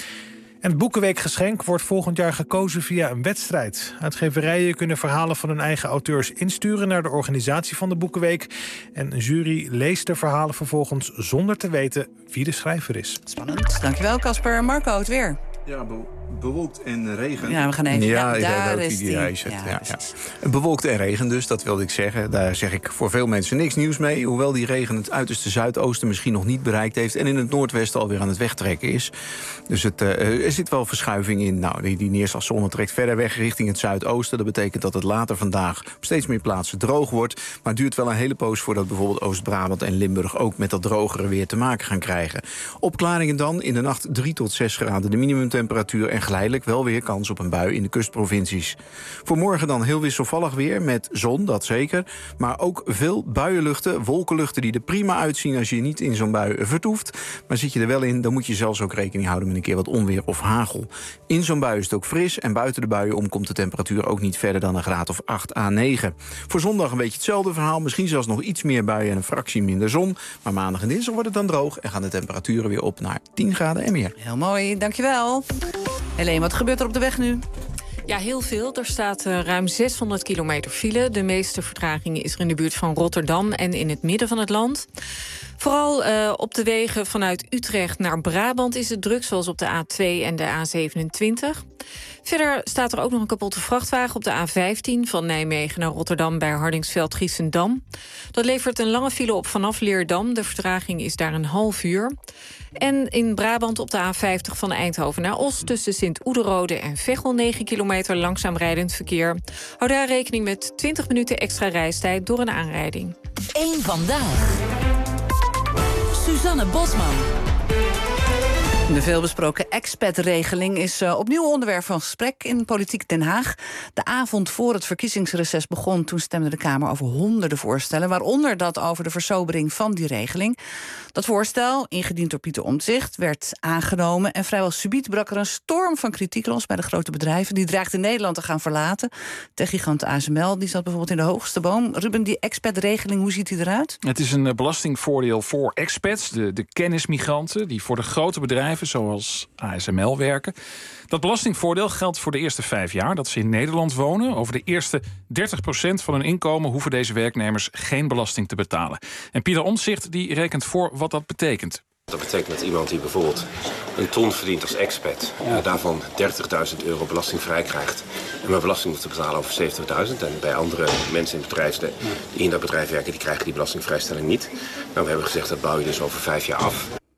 En het Boekenweekgeschenk wordt volgend jaar gekozen via een wedstrijd. Uitgeverijen kunnen verhalen van hun eigen auteurs insturen naar de organisatie van de Boekenweek. En een jury leest de verhalen vervolgens zonder te weten wie de schrijver is. Spannend. Dankjewel, Casper. Marco, het weer. Ja, be bewolkt en regen. Ja, we gaan even. Ja, ja daar ook is die. die. Ja, ja, ja. Bewolkt en regen dus, dat wilde ik zeggen. Daar zeg ik voor veel mensen niks nieuws mee. Hoewel die regen het uiterste zuidoosten misschien nog niet bereikt heeft en in het noordwesten alweer aan het wegtrekken is. Dus het, uh, er zit wel verschuiving in. Nou, die, die neerslagzone trekt verder weg richting het zuidoosten. Dat betekent dat het later vandaag op steeds meer plaatsen droog wordt. Maar het duurt wel een hele poos voordat bijvoorbeeld Oost-Brabant en Limburg ook met dat drogere weer te maken gaan krijgen. Opklaringen dan. In de nacht drie tot zes graden de minimumtemperatuur en geleidelijk wel weer kans op een bui in de kustprovincies. Voor morgen dan heel wisselvallig weer met zon, dat zeker. Maar ook veel buienluchten, wolkenluchten die er prima uitzien als je niet in zo'n bui vertoeft. Maar zit je er wel in, dan moet je zelfs ook rekening houden met een keer wat onweer of hagel. In zo'n bui is het ook fris en buiten de buien om komt de temperatuur ook niet verder dan een graad of acht à negen. Voor zondag een beetje hetzelfde verhaal. Misschien zelfs nog iets meer buien en een fractie minder zon. Maar maandag en dinsdag wordt het dan droog en gaan de temperaturen weer op naar tien graden en meer. Heel mooi, dankjewel. Helene, wat gebeurt er op de weg nu? Ja, heel veel. Er staat uh, ruim zeshonderd kilometer file. De meeste vertraging is er in de buurt van Rotterdam en in het midden van het land. Vooral uh, op de wegen vanuit Utrecht naar Brabant is het druk, zoals op de A twee en de A zevenentwintig. Verder staat er ook nog een kapotte vrachtwagen op de A vijftien... van Nijmegen naar Rotterdam bij Hardingsveld-Giessendam. Dat levert een lange file op vanaf Leerdam. De vertraging is daar een half uur. En in Brabant op de A vijftig van Eindhoven naar Os... tussen Sint-Oederode en Veghel negen kilometer langzaam rijdend verkeer. Hou daar rekening met twintig minuten extra reistijd door een aanrijding. Eén vandaag. Suzanne Bosman. De veelbesproken expat-regeling is uh, opnieuw onderwerp van gesprek in Politiek Den Haag. De avond voor het verkiezingsreces begon, toen stemde de Kamer over honderden voorstellen, waaronder dat over de versobering van die regeling. Dat voorstel, ingediend door Pieter Omtzigt, werd aangenomen en vrijwel subiet brak er een storm van kritiek los bij de grote bedrijven. Die dreigden Nederland te gaan verlaten. Techgigant A S M L die zat bijvoorbeeld in de hoogste boom. Ruben, die expat-regeling, hoe ziet die eruit? Het is een belastingvoordeel voor expats, de, de kennismigranten, die voor de grote bedrijven zoals A S M L werken. Dat belastingvoordeel geldt voor de eerste vijf jaar dat ze in Nederland wonen. Over de eerste dertig procent van hun inkomen hoeven deze werknemers geen belasting te betalen. En Pieter Omtzigt die rekent voor wat dat betekent. Dat betekent dat iemand die bijvoorbeeld een ton verdient als expat, ja. daarvan dertigduizend euro belastingvrij krijgt. En maar belasting moet te betalen over zeventigduizend. En bij andere mensen in het bedrijf die in dat bedrijf werken, die krijgen die belastingvrijstelling niet. Nou, we hebben gezegd dat bouw je dus over vijf jaar af.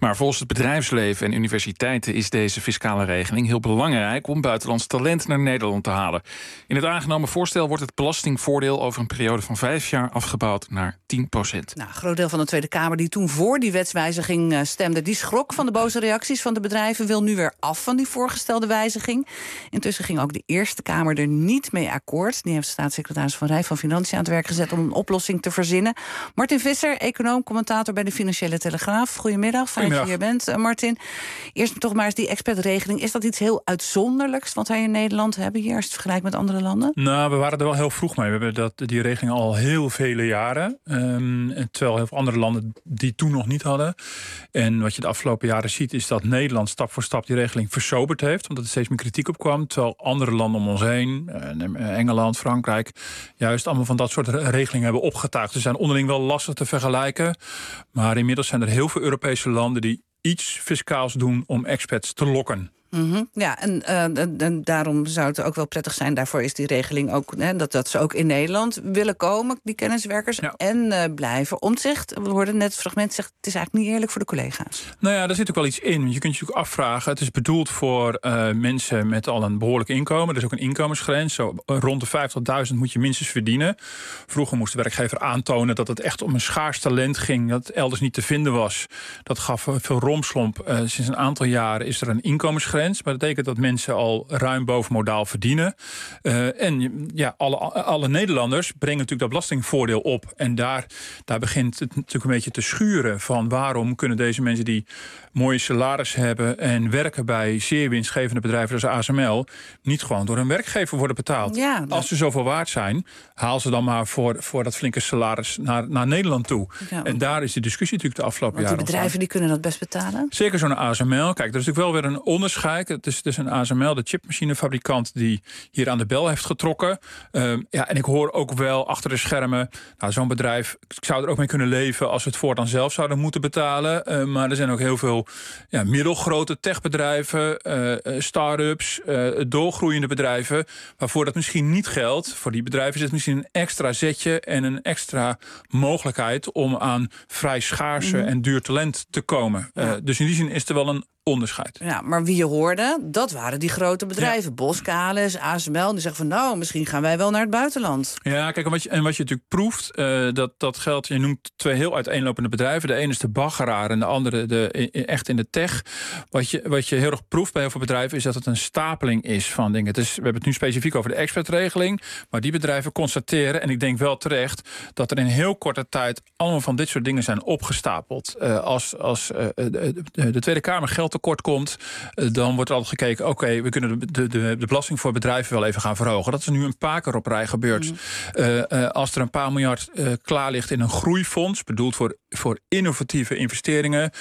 Maar volgens het bedrijfsleven en universiteiten is deze fiscale regeling heel belangrijk om buitenlands talent naar Nederland te halen. In het aangenomen voorstel wordt het belastingvoordeel over een periode van vijf jaar afgebouwd naar tien procent. Nou, een groot deel van de Tweede Kamer die toen voor die wetswijziging stemde, die schrok van de boze reacties van de bedrijven, wil nu weer af van die voorgestelde wijziging. Intussen ging ook de Eerste Kamer er niet mee akkoord. Die heeft staatssecretaris Van Rij van Financiën aan het werk gezet om een oplossing te verzinnen. Martin Visser, econoom, commentator bij de Financiële Telegraaf. Goedemiddag, fijn dat je hier bent, uh, Martin. Eerst toch maar eens die expertregeling. Is dat iets heel uitzonderlijks wat wij in Nederland hebben hier, als het vergelijkt met andere landen? Nou, we waren er wel heel vroeg mee. We hebben dat, die regeling al heel vele jaren. Um, terwijl heel veel andere landen die toen nog niet hadden. En wat je de afgelopen jaren ziet, is dat Nederland stap voor stap die regeling versoberd heeft. Omdat er steeds meer kritiek op kwam. Terwijl andere landen om ons heen, uh, Engeland, Frankrijk, juist allemaal van dat soort regelingen hebben opgetuigd. Ze zijn onderling wel lastig te vergelijken. Maar inmiddels zijn er heel veel Europese landen die iets fiscaals doen om expats te lokken. Mm-hmm. Ja, en, uh, en, en daarom zou het ook wel prettig zijn. Daarvoor is die regeling ook, hè, dat, dat ze ook in Nederland willen komen, die kenniswerkers, ja. en uh, blijven. Omtzigt, we hoorden net het fragment, zegt het is eigenlijk niet eerlijk voor de collega's. Nou ja, daar zit ook wel iets in. Want je kunt je natuurlijk afvragen, het is bedoeld voor uh, mensen met al een behoorlijk inkomen. Er is ook een inkomensgrens. Zo rond de vijftigduizend moet je minstens verdienen. Vroeger moest de werkgever aantonen dat het echt om een schaars talent ging, dat het elders niet te vinden was. Dat gaf veel romslomp. Uh, sinds een aantal jaren is er een inkomensgrens. Maar dat betekent dat mensen al ruim boven modaal verdienen. Uh, en ja, alle, alle Nederlanders brengen natuurlijk dat belastingvoordeel op. En daar, daar begint het natuurlijk een beetje te schuren van waarom kunnen deze mensen die mooie salaris hebben en werken bij zeer winstgevende bedrijven als A S M L niet gewoon door hun werkgever worden betaald. Ja, dat... Als ze zoveel waard zijn, haal ze dan maar voor, voor dat flinke salaris naar, naar Nederland toe. Ja. En daar is de discussie natuurlijk de afgelopen Want jaren die bedrijven die kunnen dat best betalen? Zeker zo'n A S M L. Kijk, er is natuurlijk wel weer een onderscheid. Het is dus een A S M L, de chipmachinefabrikant, die hier aan de bel heeft getrokken. Um, ja, en ik hoor ook wel achter de schermen, nou, zo'n bedrijf, ik zou er ook mee kunnen leven als we het voortaan zelf zouden moeten betalen. Uh, maar er zijn ook heel veel ja, middelgrote techbedrijven, uh, start-ups, uh, doorgroeiende bedrijven, waarvoor dat misschien niet geldt. Voor die bedrijven is het misschien een extra zetje en een extra mogelijkheid om aan vrij schaarse mm. en duur talent te komen. Ja. Uh, dus in die zin is er wel een onderscheid. Ja, maar wie je hoorde, dat waren die grote bedrijven. Ja. Boskalis, A S M L, die zeggen van nou, misschien gaan wij wel naar het buitenland. Ja, kijk, en wat je, en wat je natuurlijk proeft, uh, dat, dat geldt, je noemt twee heel uiteenlopende bedrijven. De ene is de baggeraar en de andere de, echt in de tech. Wat je, wat je heel erg proeft bij heel veel bedrijven is dat het een stapeling is van dingen. Het is, we hebben het nu specifiek over de expertregeling, maar die bedrijven constateren, en ik denk wel terecht, dat er in heel korte tijd allemaal van dit soort dingen zijn opgestapeld. Uh, als als uh, de, de Tweede Kamer geld tekort komt, dan wordt er altijd gekeken, oké, okay, we kunnen de, de, de belasting voor bedrijven wel even gaan verhogen. Dat is nu een paar keer op rij gebeurd. Mm. Uh, uh, als er een paar miljard uh, klaar ligt in een groeifonds, bedoeld voor, voor innovatieve investeringen,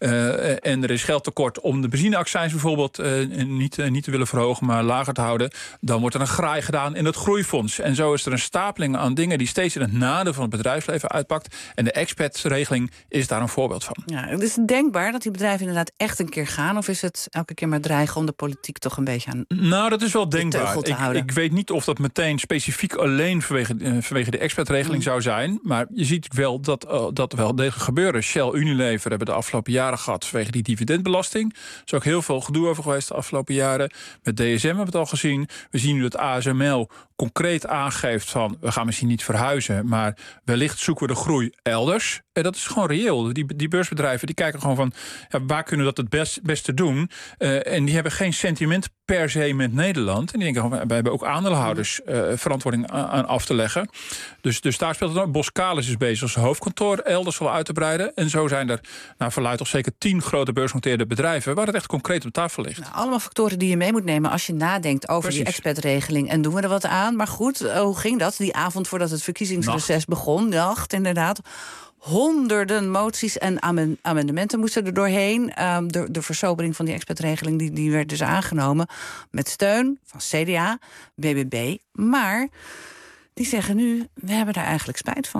uh, en er is geld tekort om de benzineaccijns bijvoorbeeld uh, niet, uh, niet te willen verhogen, maar lager te houden, dan wordt er een graai gedaan in het groeifonds. En zo is er een stapeling aan dingen die steeds in het nadeel van het bedrijfsleven uitpakt. En de expertregeling is daar een voorbeeld van. Ja, het is denkbaar dat die bedrijven inderdaad echt een keer gaan? Of is het elke keer maar dreigen om de politiek toch een beetje aan Nou, dat is wel denkbaar. te ik, houden? Ik weet niet of dat meteen specifiek alleen vanwege, uh, vanwege de expertregeling mm. zou zijn. Maar je ziet wel dat uh, dat wel degelijk gebeuren. Shell, Unilever hebben de afgelopen jaren gehad vanwege die dividendbelasting. Er is ook heel veel gedoe over geweest de afgelopen jaren. Met D S M hebben we het al gezien. We zien nu dat A S M L concreet aangeeft van we gaan misschien niet verhuizen, maar wellicht zoeken we de groei elders. En dat is gewoon reëel. Die, die beursbedrijven die kijken gewoon van ja, waar kunnen we dat het best, beste doen. Uh, en die hebben geen sentiment per se met Nederland. En die denken gewoon, wij hebben ook aandeelhouders uh, verantwoording aan, aan af te leggen. Dus, dus daar speelt het ook. Boskalis is bezig als hoofdkantoor elders wel uit te breiden. En zo zijn er naar verluidt toch zeker tien grote beursgenoteerde bedrijven waar het echt concreet op tafel ligt. Nou, allemaal factoren die je mee moet nemen als je nadenkt over Precies. die expertregeling. En doen we er wat aan? Maar goed, hoe ging dat? Die avond voordat het verkiezingsreces Nacht. begon, dacht inderdaad. Honderden moties en amendementen moesten er doorheen. Um, de, de versobering van die expertregeling die, die werd dus aangenomen met steun van C D A, B B B. Maar die zeggen nu, we hebben daar eigenlijk spijt van.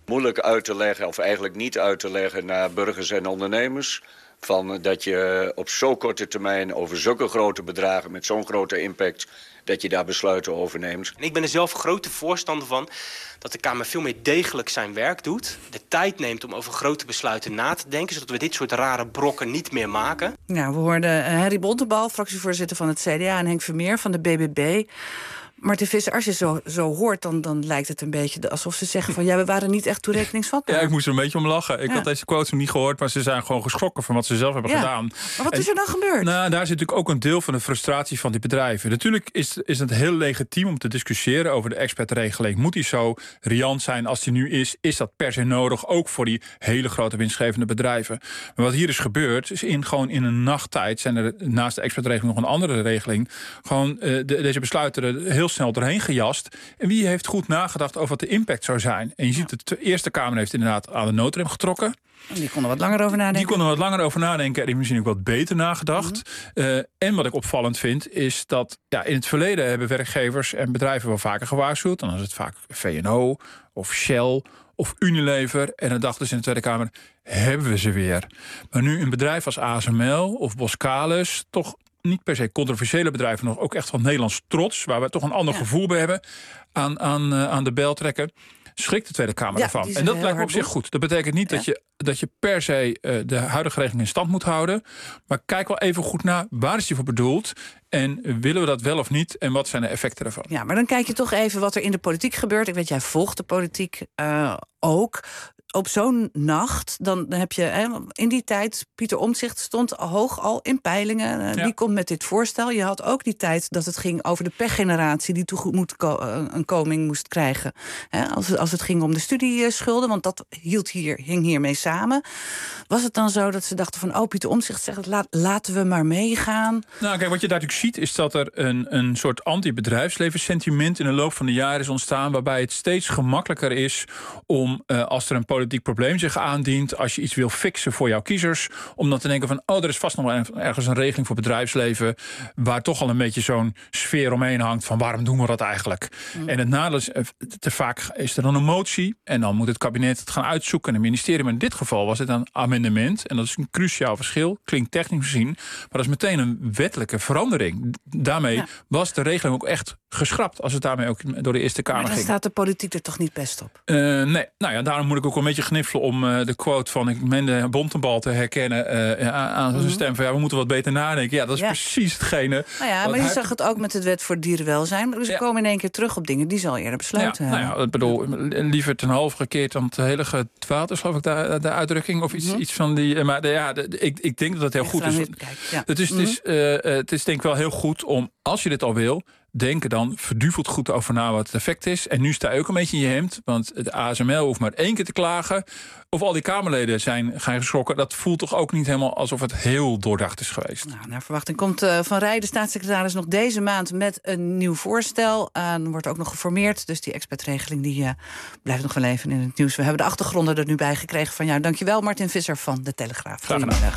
moeilijk uit te leggen, of eigenlijk niet uit te leggen naar burgers en ondernemers. Van dat je op zo'n korte termijn over zulke grote bedragen met zo'n grote impact, dat je daar besluiten over neemt. En ik ben er zelf grote voorstander van dat de Kamer veel meer degelijk zijn werk doet. De tijd neemt om over grote besluiten na te denken, zodat we dit soort rare brokken niet meer maken. Ja, we hoorden Henry Bontebal, fractievoorzitter van het C D A, en Henk Vermeer van de B B B. Martin Visser, als je zo, zo hoort, dan, dan lijkt het een beetje alsof ze zeggen van ja, we waren niet echt toerekeningsvatbaar. Ja, ik moest er een beetje om lachen. Ik ja. had deze quotes nog niet gehoord, maar ze zijn gewoon geschrokken van wat ze zelf hebben ja. gedaan. Maar wat en, is er dan gebeurd? Nou, daar zit natuurlijk ook een deel van de frustratie van die bedrijven. Natuurlijk is, is het heel legitiem om te discussiëren over de expertregeling. Moet die zo riant zijn als die nu is? Is dat per se nodig, ook voor die hele grote winstgevende bedrijven? Maar wat hier is gebeurd, is in, gewoon in een nachttijd zijn er naast de expertregeling nog een andere regeling. Gewoon uh, de, deze besluiten er heel snel doorheen gejast. En wie heeft goed nagedacht over wat de impact zou zijn? En je ziet, de t- Eerste Kamer heeft inderdaad aan de noodrem getrokken. Die konden wat langer over nadenken. Die konden wat langer over nadenken. En die hebben misschien ook wat beter nagedacht. Mm-hmm. Uh, en wat ik opvallend vind, is dat ja, in het verleden hebben werkgevers en bedrijven wel vaker gewaarschuwd. Dan is het vaak V N O of Shell of Unilever. En dan dachten ze in de Tweede Kamer, hebben we ze weer. Maar nu een bedrijf als A S M L of Boskalis, toch niet per se controversiële bedrijven, nog ook echt van Nederlands trots, waar we toch een ander ja. gevoel bij hebben, aan, aan, uh, aan de bel trekken, schrikt de Tweede Kamer ja, ervan. En dat lijkt me op zich goed. Dat betekent niet ja. dat, je, dat je per se uh, de huidige regeling in stand moet houden, maar kijk wel even goed naar, waar is die voor bedoeld? En willen we dat wel of niet? En wat zijn de effecten daarvan? Ja, maar dan kijk je toch even wat er in de politiek gebeurt. Ik weet, jij volgt de politiek uh, ook. Op zo'n nacht, dan heb je hè, in die tijd, Pieter Omtzigt stond hoog al in peilingen. Uh, ja. Die komt met dit voorstel. Je had ook die tijd dat het ging over de pechgeneratie die tegemoet ko- uh, een koming moest krijgen. Hè, als, als het ging om de studieschulden, want dat hield hier, hing hiermee samen. Was het dan zo dat ze dachten van, oh, Pieter Omtzigt zegt, laat, laten we maar meegaan? Nou, kijk, wat je daar natuurlijk ziet, is dat er een, een soort anti-bedrijfsleven sentiment in de loop van de jaren is ontstaan, waarbij het steeds gemakkelijker is om, uh, als er een politiek probleem zich aandient, als je iets wil fixen voor jouw kiezers, om dan te denken van, oh, er is vast nog wel ergens een regeling voor bedrijfsleven, waar toch al een beetje zo'n sfeer omheen hangt van, waarom doen we dat eigenlijk? Mm. En het nadeel is, te vaak is er dan een motie, en dan moet het kabinet het gaan uitzoeken, en het ministerie, maar in dit geval was het een amendement, en dat is een cruciaal verschil, klinkt technisch gezien, maar dat is meteen een wettelijke verandering. Daarmee ja. was de regeling ook echt geschrapt, als het daarmee ook door de Eerste Kamer ging. Maar dan staat de politiek er toch niet best op? Uh, nee, nou ja, daarom moet ik ook wel een beetje gniffelen om uh, de quote van, ik meen de Bontebal te herkennen uh, aan zijn mm-hmm. stem van, ja, we moeten wat beter nadenken. Ja, dat is ja. precies hetgene. Nou ja, maar je hij... zag het ook met de wet voor dierenwelzijn. Dus we ja. komen in één keer terug op dingen die ze al eerder besloten ja, hebben. Nou ja, ik bedoel, liever ten halve gekeerd dan het hele getwaald is, geloof ik, de, de uitdrukking. Of iets, mm-hmm. iets van die. Maar de, ja, de, de, ik, ik denk dat dat heel Echt goed is. Ja. Het, is, mm-hmm. het, is uh, het is denk ik wel heel goed om, als je dit al wil, denken dan verduveld goed over na wat het effect is. En nu sta je ook een beetje in je hemd, want het A S M L hoeft maar één keer te klagen. Of al die Kamerleden zijn gaan geschrokken. Dat voelt toch ook niet helemaal alsof het heel doordacht is geweest. Nou, naar verwachting komt uh, Van Rij, de staatssecretaris, nog deze maand met een nieuw voorstel. Uh, wordt ook nog geformeerd, dus die expertregeling die uh, blijft nog wel even in het nieuws. We hebben de achtergronden er nu bij gekregen van jou. Dankjewel, Martin Visser van De Telegraaf. Goedemiddag.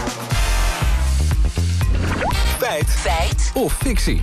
Feit. Feit. Of fictie.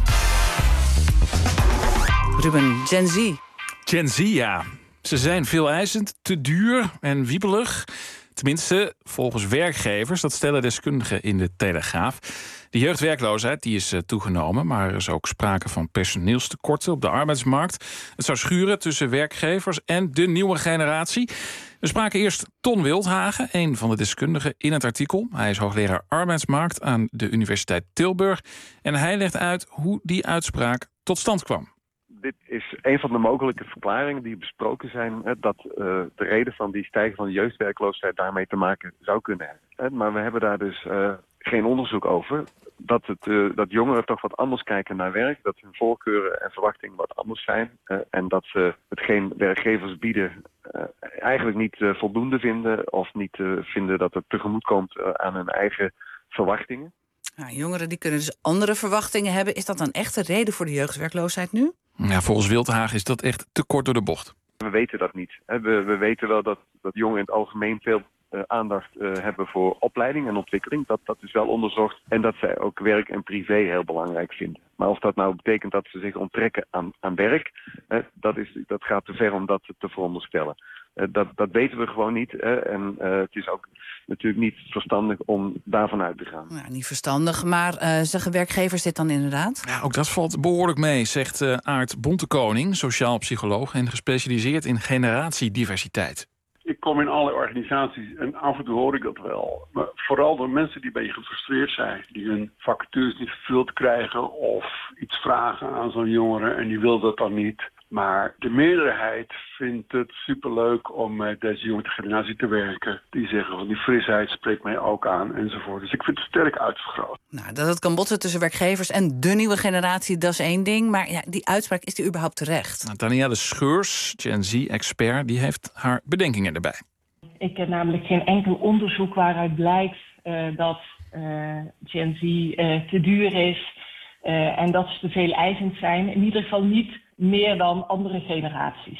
Ruben, Gen Z. Gen Z, ja. Ze zijn veel eisend, te duur en wiebelig. Tenminste, volgens werkgevers, dat stellen deskundigen in de Telegraaf. De jeugdwerkloosheid die is uh, toegenomen, maar er is ook sprake van personeelstekorten op de arbeidsmarkt. Het zou schuren tussen werkgevers en de nieuwe generatie. We spraken eerst Ton Wildhagen, een van de deskundigen in het artikel. Hij is hoogleraar arbeidsmarkt aan de Universiteit Tilburg. En hij legt uit hoe die uitspraak tot stand kwam. Dit is een van de mogelijke verklaringen die besproken zijn, hè, dat uh, de reden van die stijging van de jeugdwerkloosheid daarmee te maken zou kunnen hebben. Hè, maar we hebben daar dus uh, geen onderzoek over. Dat, het, uh, dat jongeren toch wat anders kijken naar werk, dat hun voorkeuren en verwachtingen wat anders zijn. Uh, en dat ze hetgeen werkgevers bieden uh, eigenlijk niet uh, voldoende vinden of niet uh, vinden dat het tegemoet komt uh, aan hun eigen verwachtingen. Nou, jongeren die kunnen dus andere verwachtingen hebben. Is dat dan echt de reden voor de jeugdwerkloosheid nu? Ja, volgens Wildhagen is dat echt te kort door de bocht. We weten dat niet. We, we weten wel dat, dat jongeren in het algemeen veel uh, aandacht uh, hebben voor opleiding en ontwikkeling. Dat, dat is wel onderzocht. En dat zij ook werk en privé heel belangrijk vinden. Maar of dat nou betekent dat ze zich onttrekken aan, aan werk, hè, dat, is, dat gaat te ver om dat te veronderstellen. Uh, dat, dat weten we gewoon niet. Hè? En uh, het is ook natuurlijk niet verstandig om daarvan uit te gaan. Ja, niet verstandig, maar uh, zeggen werkgevers dit dan inderdaad? Ja, ook dat valt behoorlijk mee, zegt uh, Aart Bontekoning, sociaal psycholoog en gespecialiseerd in generatiediversiteit. Ik kom in allerlei organisaties en af en toe hoor ik dat wel. Maar vooral door mensen die een beetje gefrustreerd zijn. Die hun vacatures niet vervuld krijgen of iets vragen aan zo'n jongere en die wil dat dan niet. Maar de meerderheid vindt het superleuk om met deze jonge generatie te werken. Die zeggen van die frisheid spreekt mij ook aan enzovoort. Dus ik vind het sterk uitvergroot. Nou, dat het kan botsen tussen werkgevers en de nieuwe generatie, dat is één ding. Maar ja, die uitspraak, is die überhaupt terecht? Nou, Danielle Scheurs, Gen Z-expert, die heeft haar bedenkingen erbij. Ik heb namelijk geen enkel onderzoek waaruit blijkt uh, dat uh, Gen Z uh, te duur is uh, en dat ze te veel eisend zijn. In ieder geval niet meer dan andere generaties.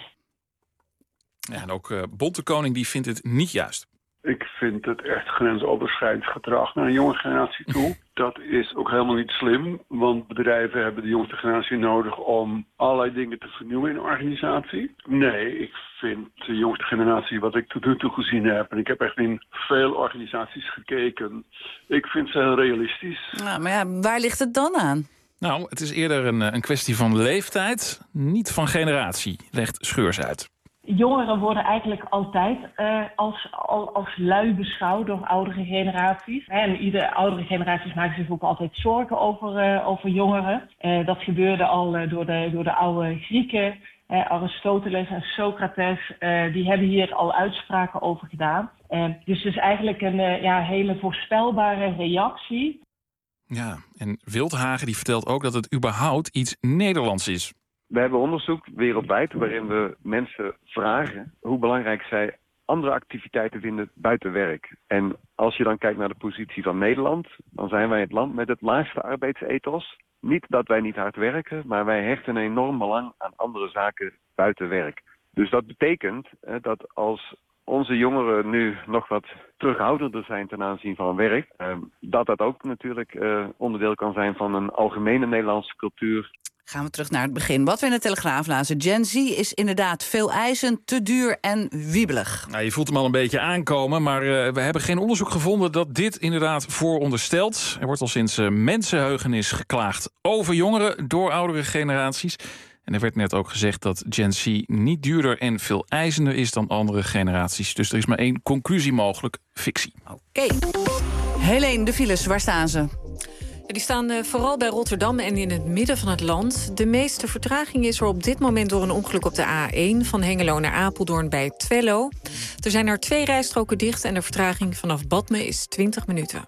Ja, en ook uh, Bontekoning die vindt het niet juist. Ik vind het echt grensoverschrijdend gedrag naar een jonge generatie toe. Dat is ook helemaal niet slim, want bedrijven hebben de jongste generatie nodig om allerlei dingen te vernieuwen in een organisatie. Nee, ik vind de jongste generatie, wat ik tot nu toe gezien heb, en ik heb echt in veel organisaties gekeken, ik vind ze heel realistisch. Ja, maar ja, waar ligt het dan aan? Nou, het is eerder een, een kwestie van leeftijd, niet van generatie, legt Scheurs uit. Jongeren worden eigenlijk altijd uh, als, al, als lui beschouwd door oudere generaties. En iedere oudere generaties maken zich ook altijd zorgen over, uh, over jongeren. Uh, dat gebeurde al uh, door, de, door de oude Grieken. Uh, Aristoteles en Socrates, uh, die hebben hier al uitspraken over gedaan. Uh, dus het is eigenlijk een uh, ja, hele voorspelbare reactie. Ja, en Wildhagen die vertelt ook dat het überhaupt iets Nederlands is. We hebben onderzoek wereldwijd waarin we mensen vragen hoe belangrijk zij andere activiteiten vinden buiten werk. En als je dan kijkt naar de positie van Nederland, dan zijn wij het land met het laagste arbeidsethos. Niet dat wij niet hard werken, maar wij hechten enorm belang aan andere zaken buiten werk. Dus dat betekent eh, dat als onze jongeren nu nog wat terughoudender zijn ten aanzien van werk, eh, dat dat ook natuurlijk eh, onderdeel kan zijn van een algemene Nederlandse cultuur. Gaan we terug naar het begin. Wat we in de Telegraaf lazen. Gen Z is inderdaad veel eisend, te duur en wiebelig. Nou, je voelt hem al een beetje aankomen, maar uh, we hebben geen onderzoek gevonden dat dit inderdaad vooronderstelt. Er wordt al sinds uh, mensenheugenis geklaagd over jongeren door oudere generaties. En er werd net ook gezegd dat Gen Z niet duurder en veel eisender is dan andere generaties. Dus er is maar één conclusie mogelijk, fictie. Oké. Okay. Helene, de files, waar staan ze? Die staan uh, vooral bij Rotterdam en in het midden van het land. De meeste vertraging is er op dit moment door een ongeluk op de A één... van Hengelo naar Apeldoorn bij Twello. Er zijn er twee rijstroken dicht en de vertraging vanaf Badme is twintig minuten.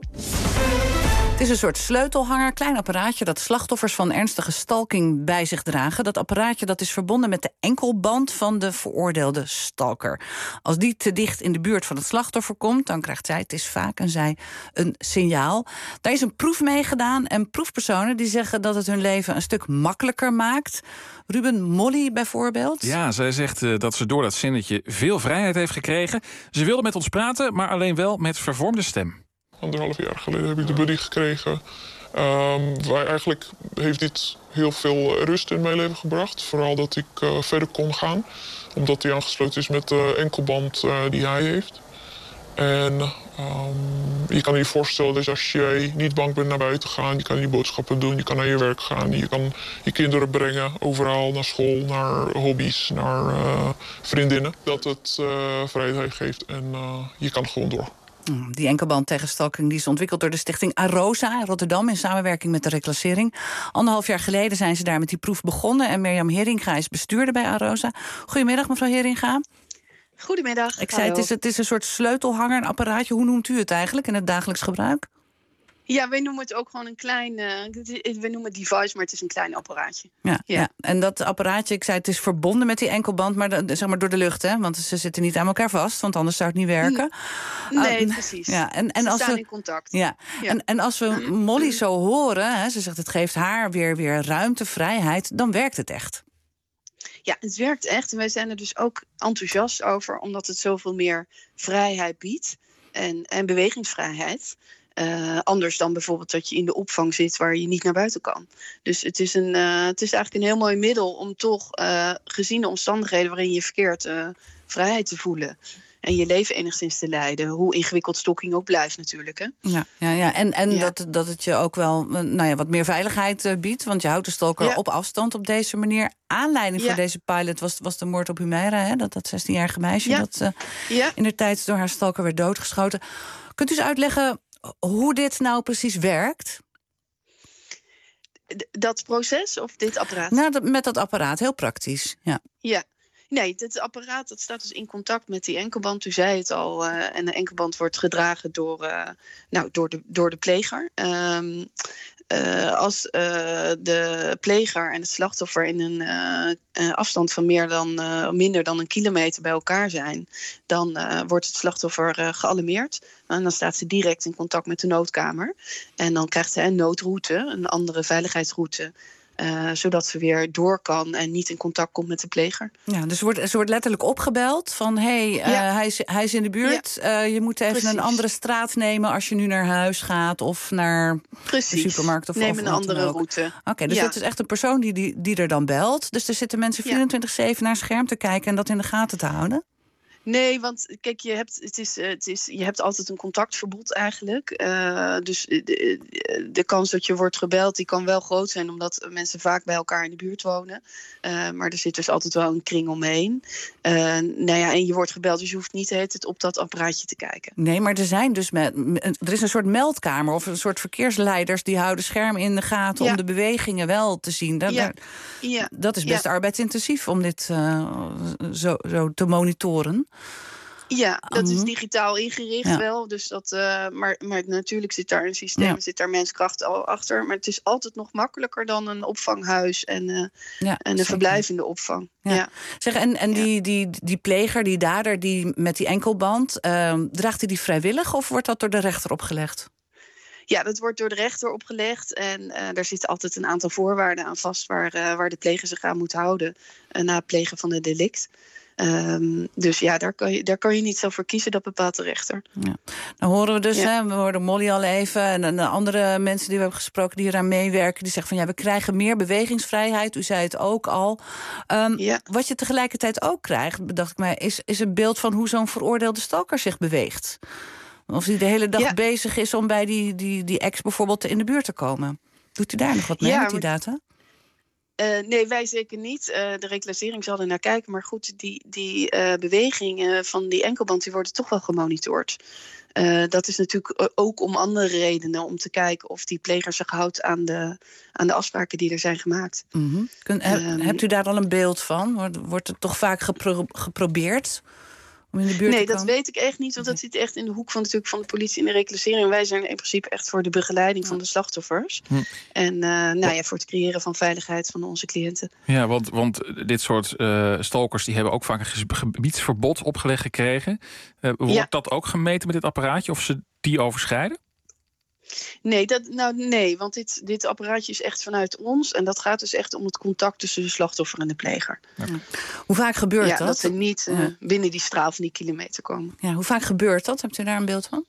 Het is een soort sleutelhanger, klein apparaatje dat slachtoffers van ernstige stalking bij zich dragen. Dat apparaatje dat is verbonden met de enkelband van de veroordeelde stalker. Als die te dicht in de buurt van het slachtoffer komt, dan krijgt zij, het is vaak en zij, een signaal. Daar is een proef mee gedaan en proefpersonen die zeggen dat het hun leven een stuk makkelijker maakt. Ruben Molly bijvoorbeeld. Ja, zij zegt uh, dat ze door dat zinnetje veel vrijheid heeft gekregen. Ze wilde met ons praten, maar alleen wel met vervormde stem. Anderhalf jaar geleden heb ik de buddy gekregen. Um, waar eigenlijk heeft dit heel veel rust in mijn leven gebracht. Vooral dat ik uh, verder kon gaan. Omdat hij aangesloten is met de enkelband uh, die hij heeft. En um, je kan je voorstellen dat als jij niet bang bent naar buiten te gaan... je kan je boodschappen doen, je kan naar je werk gaan... je kan je kinderen brengen overal, naar school, naar hobby's, naar uh, vriendinnen. Dat het uh, vrijheid geeft en uh, je kan gewoon door. Die enkelband tegen stalking die is ontwikkeld door de stichting Arosa in Rotterdam... in samenwerking met de reclassering. Anderhalf jaar geleden zijn ze daar met die proef begonnen... en Mirjam Heringa is bestuurder bij Arosa. Goedemiddag, mevrouw Heringa. Goedemiddag. Ik zei, het is, het is een soort sleutelhanger, een apparaatje. Hoe noemt u het eigenlijk in het dagelijks gebruik? Ja, wij noemen het ook gewoon een klein... Uh, we noemen het device, maar het is een klein apparaatje. Ja, ja. ja, en dat apparaatje, ik zei, het is verbonden met die enkelband... maar de, zeg maar door de lucht, hè? Want ze zitten niet aan elkaar vast... want anders zou het niet werken. Nee, uh, precies. Ja, en, en ze als staan we, in contact. Ja. Ja. En, en als we Molly zo horen, hè, ze zegt het geeft haar weer, weer ruimte, vrijheid... dan werkt het echt. Ja, het werkt echt. En wij zijn er dus ook enthousiast over... omdat het zoveel meer vrijheid biedt en, en bewegingsvrijheid... Uh, anders dan bijvoorbeeld dat je in de opvang zit waar je niet naar buiten kan. Dus het is, een, uh, het is eigenlijk een heel mooi middel om toch, uh, gezien de omstandigheden waarin je verkeert, uh, vrijheid te voelen. En je leven enigszins te leiden. Hoe ingewikkeld stalking ook blijft natuurlijk. Hè? Ja, ja, ja. En, en Ja. Dat, dat het je ook wel nou ja, wat meer veiligheid uh, biedt. Want je houdt de stalker Ja. op afstand op deze manier. Aanleiding Ja. voor deze pilot was, was de moord op Humaira. Hè? Dat, dat zestienjarige meisje Ja. dat uh, Ja. in de tijd door haar stalker werd doodgeschoten. Kunt u eens uitleggen hoe dit nou precies werkt? D- dat proces of dit apparaat? Nou, dat, met dat apparaat, heel praktisch. Ja. Ja. Nee, dit apparaat dat staat dus in contact met die enkelband. U zei het al. Uh, en de enkelband wordt gedragen door, uh, nou, door, de, door de pleger. Um, uh, als uh, de pleger en het slachtoffer in een uh, uh, afstand van meer dan, uh, minder dan een kilometer bij elkaar zijn, dan uh, wordt het slachtoffer uh, gealarmeerd. En dan staat ze direct in contact met de noodkamer. En dan krijgt ze een noodroute, een andere veiligheidsroute. Uh, zodat ze weer door kan en niet in contact komt met de pleger. Ja, dus ze wordt, ze wordt letterlijk opgebeld van hé, hey, uh, Ja. hij, is, hij is in de buurt. Ja. Uh, je moet even Precies. een andere straat nemen als je nu naar huis gaat of naar Precies. de supermarkt. Of, Neem of een wat dan andere ook. route. Oké, okay, dus Ja. het is echt een persoon die, die, die er dan belt. Dus er zitten mensen vierentwintig zeven naar een scherm te kijken en dat in de gaten te houden. Nee, want kijk, je hebt, het is, het is, je hebt altijd een contactverbod eigenlijk. Uh, dus de, de, de kans dat je wordt gebeld, die kan wel groot zijn, omdat mensen vaak bij elkaar in de buurt wonen. Uh, maar er zit dus altijd wel een kring omheen. Uh, nou ja, en je wordt gebeld, dus je hoeft niet de hele tijd op dat apparaatje te kijken. Nee, maar er zijn dus met, er is een soort meldkamer of een soort verkeersleiders die houden schermen in de gaten Ja. om de bewegingen wel te zien. Dat, Ja. Ja. dat is best Ja. arbeidsintensief om dit uh, zo, zo te monitoren. Ja, dat is Mhm. digitaal ingericht Ja. wel. Dus dat, uh, maar, maar natuurlijk zit daar een systeem, Ja. zit daar menskracht al achter. Maar het is altijd nog makkelijker dan een opvanghuis en, uh, Ja, en een zeker. verblijvende opvang. Ja. Ja. Zeg, en en die, die, die pleger, die dader, die met die enkelband, uh, draagt hij die vrijwillig of wordt dat door de rechter opgelegd? Ja, dat wordt door de rechter opgelegd. En uh, daar zitten altijd een aantal voorwaarden aan vast waar, uh, waar de pleger zich aan moet houden uh, na het plegen van het delict. Um, dus ja, daar kan, je, daar kan je niet zelf voor kiezen, dat bepaalt de rechter. Ja. Dan horen we dus, Ja. hè, we hoorden Molly al even en, en de andere mensen die we hebben gesproken die eraan meewerken, die zeggen van ja, we krijgen meer bewegingsvrijheid. U zei het ook al. Um, Ja. Wat je tegelijkertijd ook krijgt, bedacht ik mij, is, is een beeld van hoe zo'n veroordeelde stalker zich beweegt. Of hij de hele dag Ja. bezig is om bij die, die, die ex bijvoorbeeld in de buurt te komen. Doet u daar nog wat mee Ja, met die maar- data? Uh, nee, wij zeker niet. Uh, de reclassering zal er naar kijken. Maar goed, die, die uh, bewegingen van die enkelband die worden toch wel gemonitord. Uh, dat is natuurlijk ook om andere redenen. Om te kijken of die pleger zich houdt aan de, aan de afspraken die er zijn gemaakt. Mm-hmm. Kun, he, Um, hebt u daar al een beeld van? Wordt, wordt het toch vaak gepro- geprobeerd om in de buurt Nee, te dat komen? weet ik echt niet. Want dat zit echt in de hoek van, natuurlijk, van de politie en de reclassering. Wij zijn in principe echt voor de begeleiding van de slachtoffers. Hm. En uh, nou ja, voor het creëren van veiligheid van onze cliënten. Ja, want, want dit soort uh, stalkers die hebben ook vaak een ge- gebiedsverbod opgelegd gekregen. Uh, wordt Ja. dat ook gemeten met dit apparaatje of ze die overschrijden? Nee, dat, nou, nee, want dit, dit apparaatje is echt vanuit ons. En dat gaat dus echt om het contact tussen de slachtoffer en de pleger. Ja. Hoe vaak gebeurt ja, dat? dat ze niet uh, Ja. binnen die straal van die kilometer komen. Ja, hoe vaak gebeurt dat? Hebt u daar een beeld van?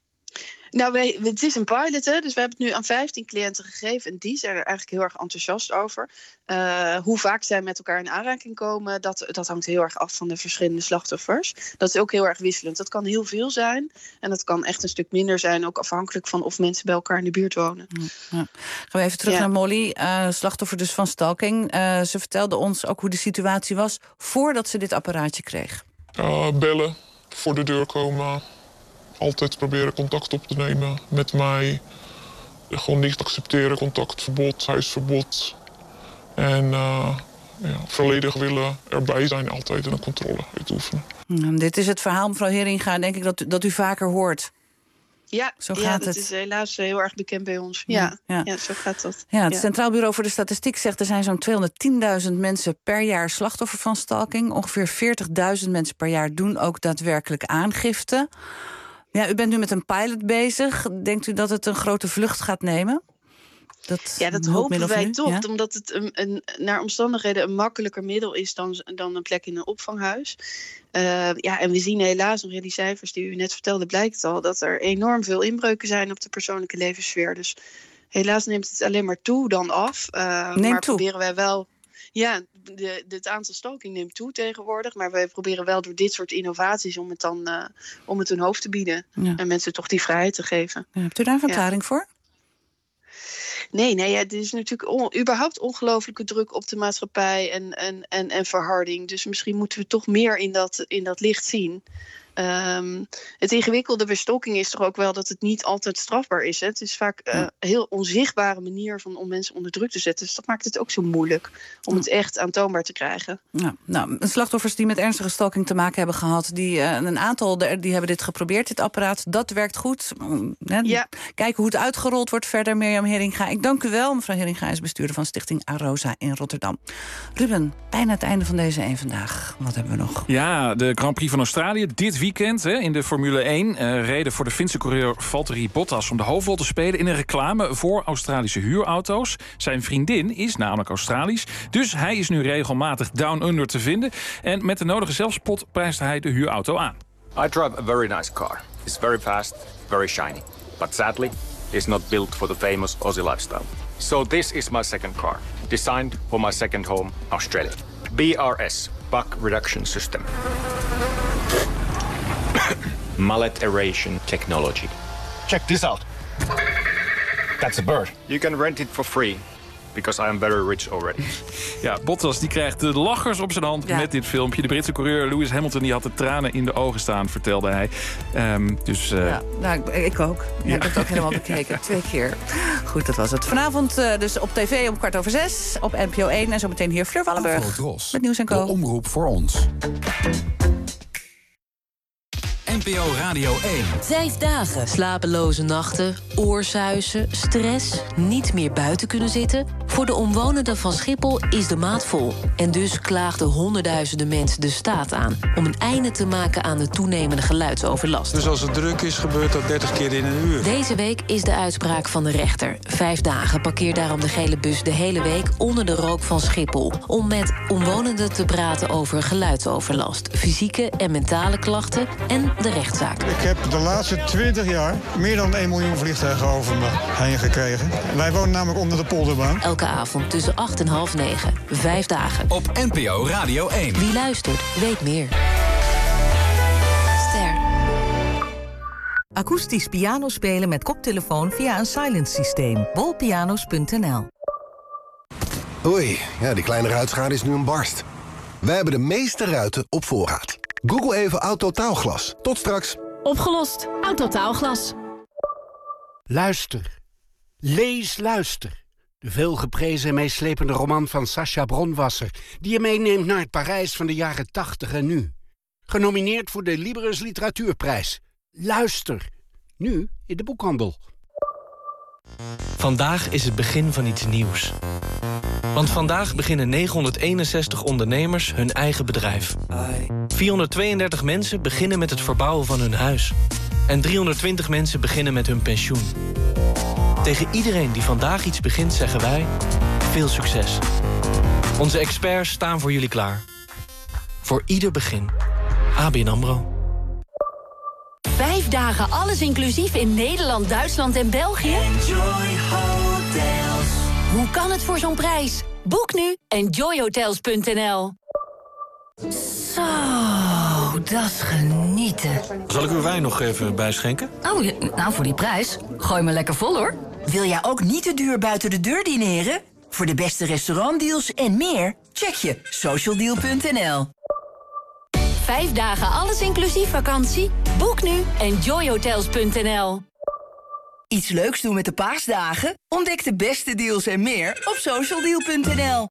Nou, wij, het is een pilot, hè, dus we hebben het nu aan vijftien cliënten gegeven. En die zijn er eigenlijk heel erg enthousiast over. Uh, hoe vaak zij met elkaar in aanraking komen, dat, dat hangt heel erg af van de verschillende slachtoffers. Dat is ook heel erg wisselend. Dat kan heel veel zijn. En dat kan echt een stuk minder zijn, ook afhankelijk van of mensen bij elkaar in de buurt wonen. Ja. Gaan we even terug Ja. naar Molly, uh, slachtoffer dus van stalking. Uh, ze vertelde ons ook hoe de situatie was voordat ze dit apparaatje kreeg. Uh, bellen, voor de deur komen. Altijd proberen contact op te nemen met mij. Gewoon niet accepteren, contactverbod, huisverbod. En uh, ja, volledig willen erbij zijn altijd en een controle uitoefenen. Ja, dit is het verhaal, mevrouw Heringa, denk ik dat u, dat u vaker hoort. Ja, Zo ja gaat dat het. is helaas heel erg bekend bij ons. Ja, Ja, ja. ja. zo gaat dat. Ja, het Ja. Centraal Bureau voor de Statistiek zegt er zijn zo'n tweehonderdtienduizend mensen per jaar slachtoffer van stalking. Ongeveer veertigduizend mensen per jaar doen ook daadwerkelijk aangifte. Ja, u bent nu met een pilot bezig. Denkt u dat het een grote vlucht gaat nemen? Dat Ja, dat hulpmiddel hopen wij van u? toch. Ja? Omdat het een, een, naar omstandigheden een makkelijker middel is dan, dan een plek in een opvanghuis. Uh, ja, en we zien helaas nog in die cijfers die u net vertelde, blijkt al dat er enorm veel inbreuken zijn op de persoonlijke levenssfeer. Dus helaas neemt het alleen maar toe dan af. Uh, Neemt maar toe. proberen wij wel. Ja, de, de, het aantal stalking neemt toe tegenwoordig. Maar wij proberen wel door dit soort innovaties om het dan uh, om het hun hoofd te bieden. Ja. En mensen toch die vrijheid te geven. Ja, hebt u daar een verklaring ja. voor? Nee, nee, ja, er is natuurlijk on, überhaupt ongelooflijke druk op de maatschappij en, en, en, en verharding. Dus misschien moeten we toch meer in dat, in dat licht zien. Um, het ingewikkelde bij stalking is toch ook wel dat het niet altijd strafbaar is. Hè? Het is vaak uh, een heel onzichtbare manier van, om mensen onder druk te zetten. Dus dat maakt het ook zo moeilijk om het echt aantoonbaar te krijgen. Ja, nou, slachtoffers die met ernstige stalking te maken hebben gehad, die, uh, een aantal die hebben dit geprobeerd, dit apparaat. Dat werkt goed. Hè? Ja. Kijken hoe het uitgerold wordt verder. Mirjam Heringa, ik dank u wel. Mevrouw Heringa is bestuurder van Stichting Arosa in Rotterdam. Ruben, bijna het einde van deze één Vandaag. Wat hebben we nog? Ja, de Grand Prix van Australië. Dit weekend hè, in de Formule één uh, reden voor de Finse coureur Valtteri Bottas om de hoofdrol te spelen in een reclame voor Australische huurauto's. Zijn vriendin is namelijk Australisch, dus hij is nu regelmatig down under te vinden. En met de nodige zelfspot prijst hij de huurauto aan. I drive a very nice car. It's very fast, very shiny. But sadly, it's not built for the famous Aussie lifestyle. So this is my second car, designed for my second home, Australia. B R S, Buck Reduction System. Mullet aeration technology. Check this out. That's a bird. You can rent it for free, because I am very rich already. Ja, Bottas die krijgt de lachers op zijn hand ja. met dit filmpje. De Britse coureur Lewis Hamilton die had de tranen in de ogen staan, vertelde hij. Um, dus, uh... ja, nou, ik, ik ook. Ja. Ik heb het ook helemaal bekeken. Twee keer. Goed, dat was het. Vanavond uh, dus op tv om kwart over zes op N P O één. En zometeen hier Fleur Wallenburg met Nieuws en Co. De omroep voor ons. N P O Radio één. Vijf dagen. Slapeloze nachten, oorsuizen, stress, niet meer buiten kunnen zitten. Voor de omwonenden van Schiphol is de maat vol. En dus klaagden honderdduizenden mensen de staat aan om een einde te maken aan de toenemende geluidsoverlast. Dus als het druk is, gebeurt dat dertig keer in een uur. Deze week is de uitspraak van de rechter. Vijf dagen parkeer daarom de gele bus de hele week onder de rook van Schiphol. Om met omwonenden te praten over geluidsoverlast, fysieke en mentale klachten en de rechtszaak. Ik heb de laatste twintig jaar meer dan één miljoen vliegtuigen over me heen gekregen. Wij wonen namelijk onder de polderbaan. Elke avond tussen acht en half negen. Vijf dagen. Op N P O Radio één. Wie luistert, weet meer. Ster. Akoestisch piano spelen met koptelefoon via een silent systeem. bolpianos punt n l. Oei, ja, die kleine ruitschade is nu een barst. Wij hebben de meeste ruiten op voorraad. Google even Autotaalglas. Tot straks. Opgelost. Autotaalglas. Luister. Lees luister. De veelgeprezen en meeslepende roman van Sacha Bronwasser, die je meeneemt naar het Parijs van de jaren tachtig en nu. Genomineerd voor de Libris Literatuurprijs. Luister. Nu in de boekhandel. Vandaag is het begin van iets nieuws. Want vandaag beginnen negenhonderdeenenzestig ondernemers hun eigen bedrijf. vierhonderdtweeëndertig mensen beginnen met het verbouwen van hun huis. En driehonderdtwintig mensen beginnen met hun pensioen. Tegen iedereen die vandaag iets begint zeggen wij, veel succes. Onze experts staan voor jullie klaar. Voor ieder begin. A B N AMRO. Vijf dagen alles inclusief in Nederland, Duitsland en België? Enjoy Hotels. Hoe kan het voor zo'n prijs? Boek nu enjoy hotels punt n l. Zo, dat is genieten. Zal ik uw wijn nog even bijschenken? Oh, ja, nou voor die prijs. Gooi me lekker vol hoor. Wil jij ook niet te duur buiten de deur dineren? Voor de beste restaurantdeals en meer, check je socialdeal punt n l. Vijf dagen alles inclusief vakantie? Boek nu enjoy hotels punt n l. Iets leuks doen met de paasdagen? Ontdek de beste deals en meer op socialdeal punt n l.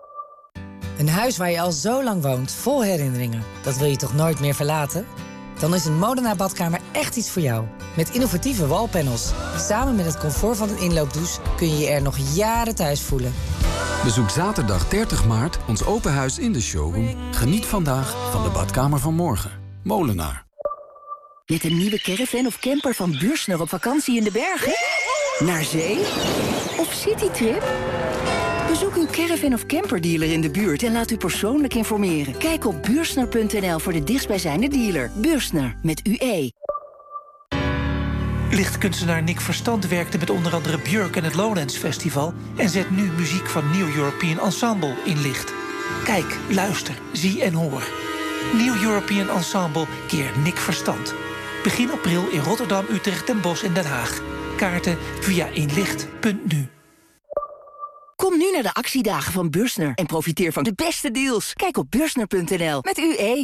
Een huis waar je al zo lang woont, vol herinneringen. Dat wil je toch nooit meer verlaten? Dan is een Modena badkamer echt iets voor jou. Met innovatieve wallpanels. Samen met het comfort van een inloopdouche kun je je er nog jaren thuis voelen. Bezoek zaterdag dertig maart ons open huis in de showroom. Geniet vandaag van de badkamer van morgen. Molenaar. Met een nieuwe caravan of camper van Buursner op vakantie in de bergen? Naar zee? Of citytrip? Bezoek uw caravan of camperdealer in de buurt en laat u persoonlijk informeren. Kijk op buursner punt n l voor de dichtstbijzijnde dealer. Buursner, met U E. Lichtkunstenaar Nick Verstand werkte met onder andere Björk en het Lowlands Festival en zet nu muziek van New European Ensemble in licht. Kijk, luister, zie en hoor. New European Ensemble keer Nick Verstand. Begin april in Rotterdam, Utrecht, Den Bosch en Den Haag. Kaarten via inlicht punt nu. Kom nu naar de actiedagen van Beursner en profiteer van de beste deals. Kijk op beursner punt n l met U E.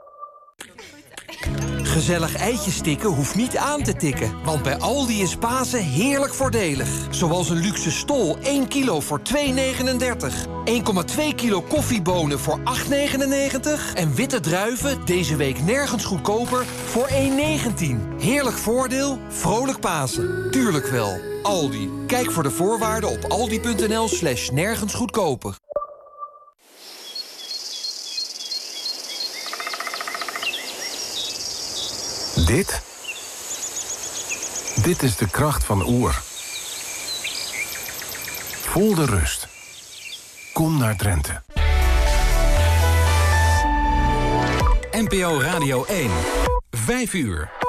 Gezellig eitjes stikken hoeft niet aan te tikken. Want bij Aldi is Pasen heerlijk voordelig. Zoals een luxe stol één kilo voor twee negenendertig. één komma twee kilo koffiebonen voor acht negenennegentig. En witte druiven deze week nergens goedkoper voor één negentien. Heerlijk voordeel, vrolijk Pasen. Tuurlijk wel. Aldi. Kijk voor de voorwaarden op aldi punt n l slash nergens goedkoper. Dit? Dit is de kracht van Oer. Voel de rust. Kom naar Drenthe. N P O Radio één. Vijf uur.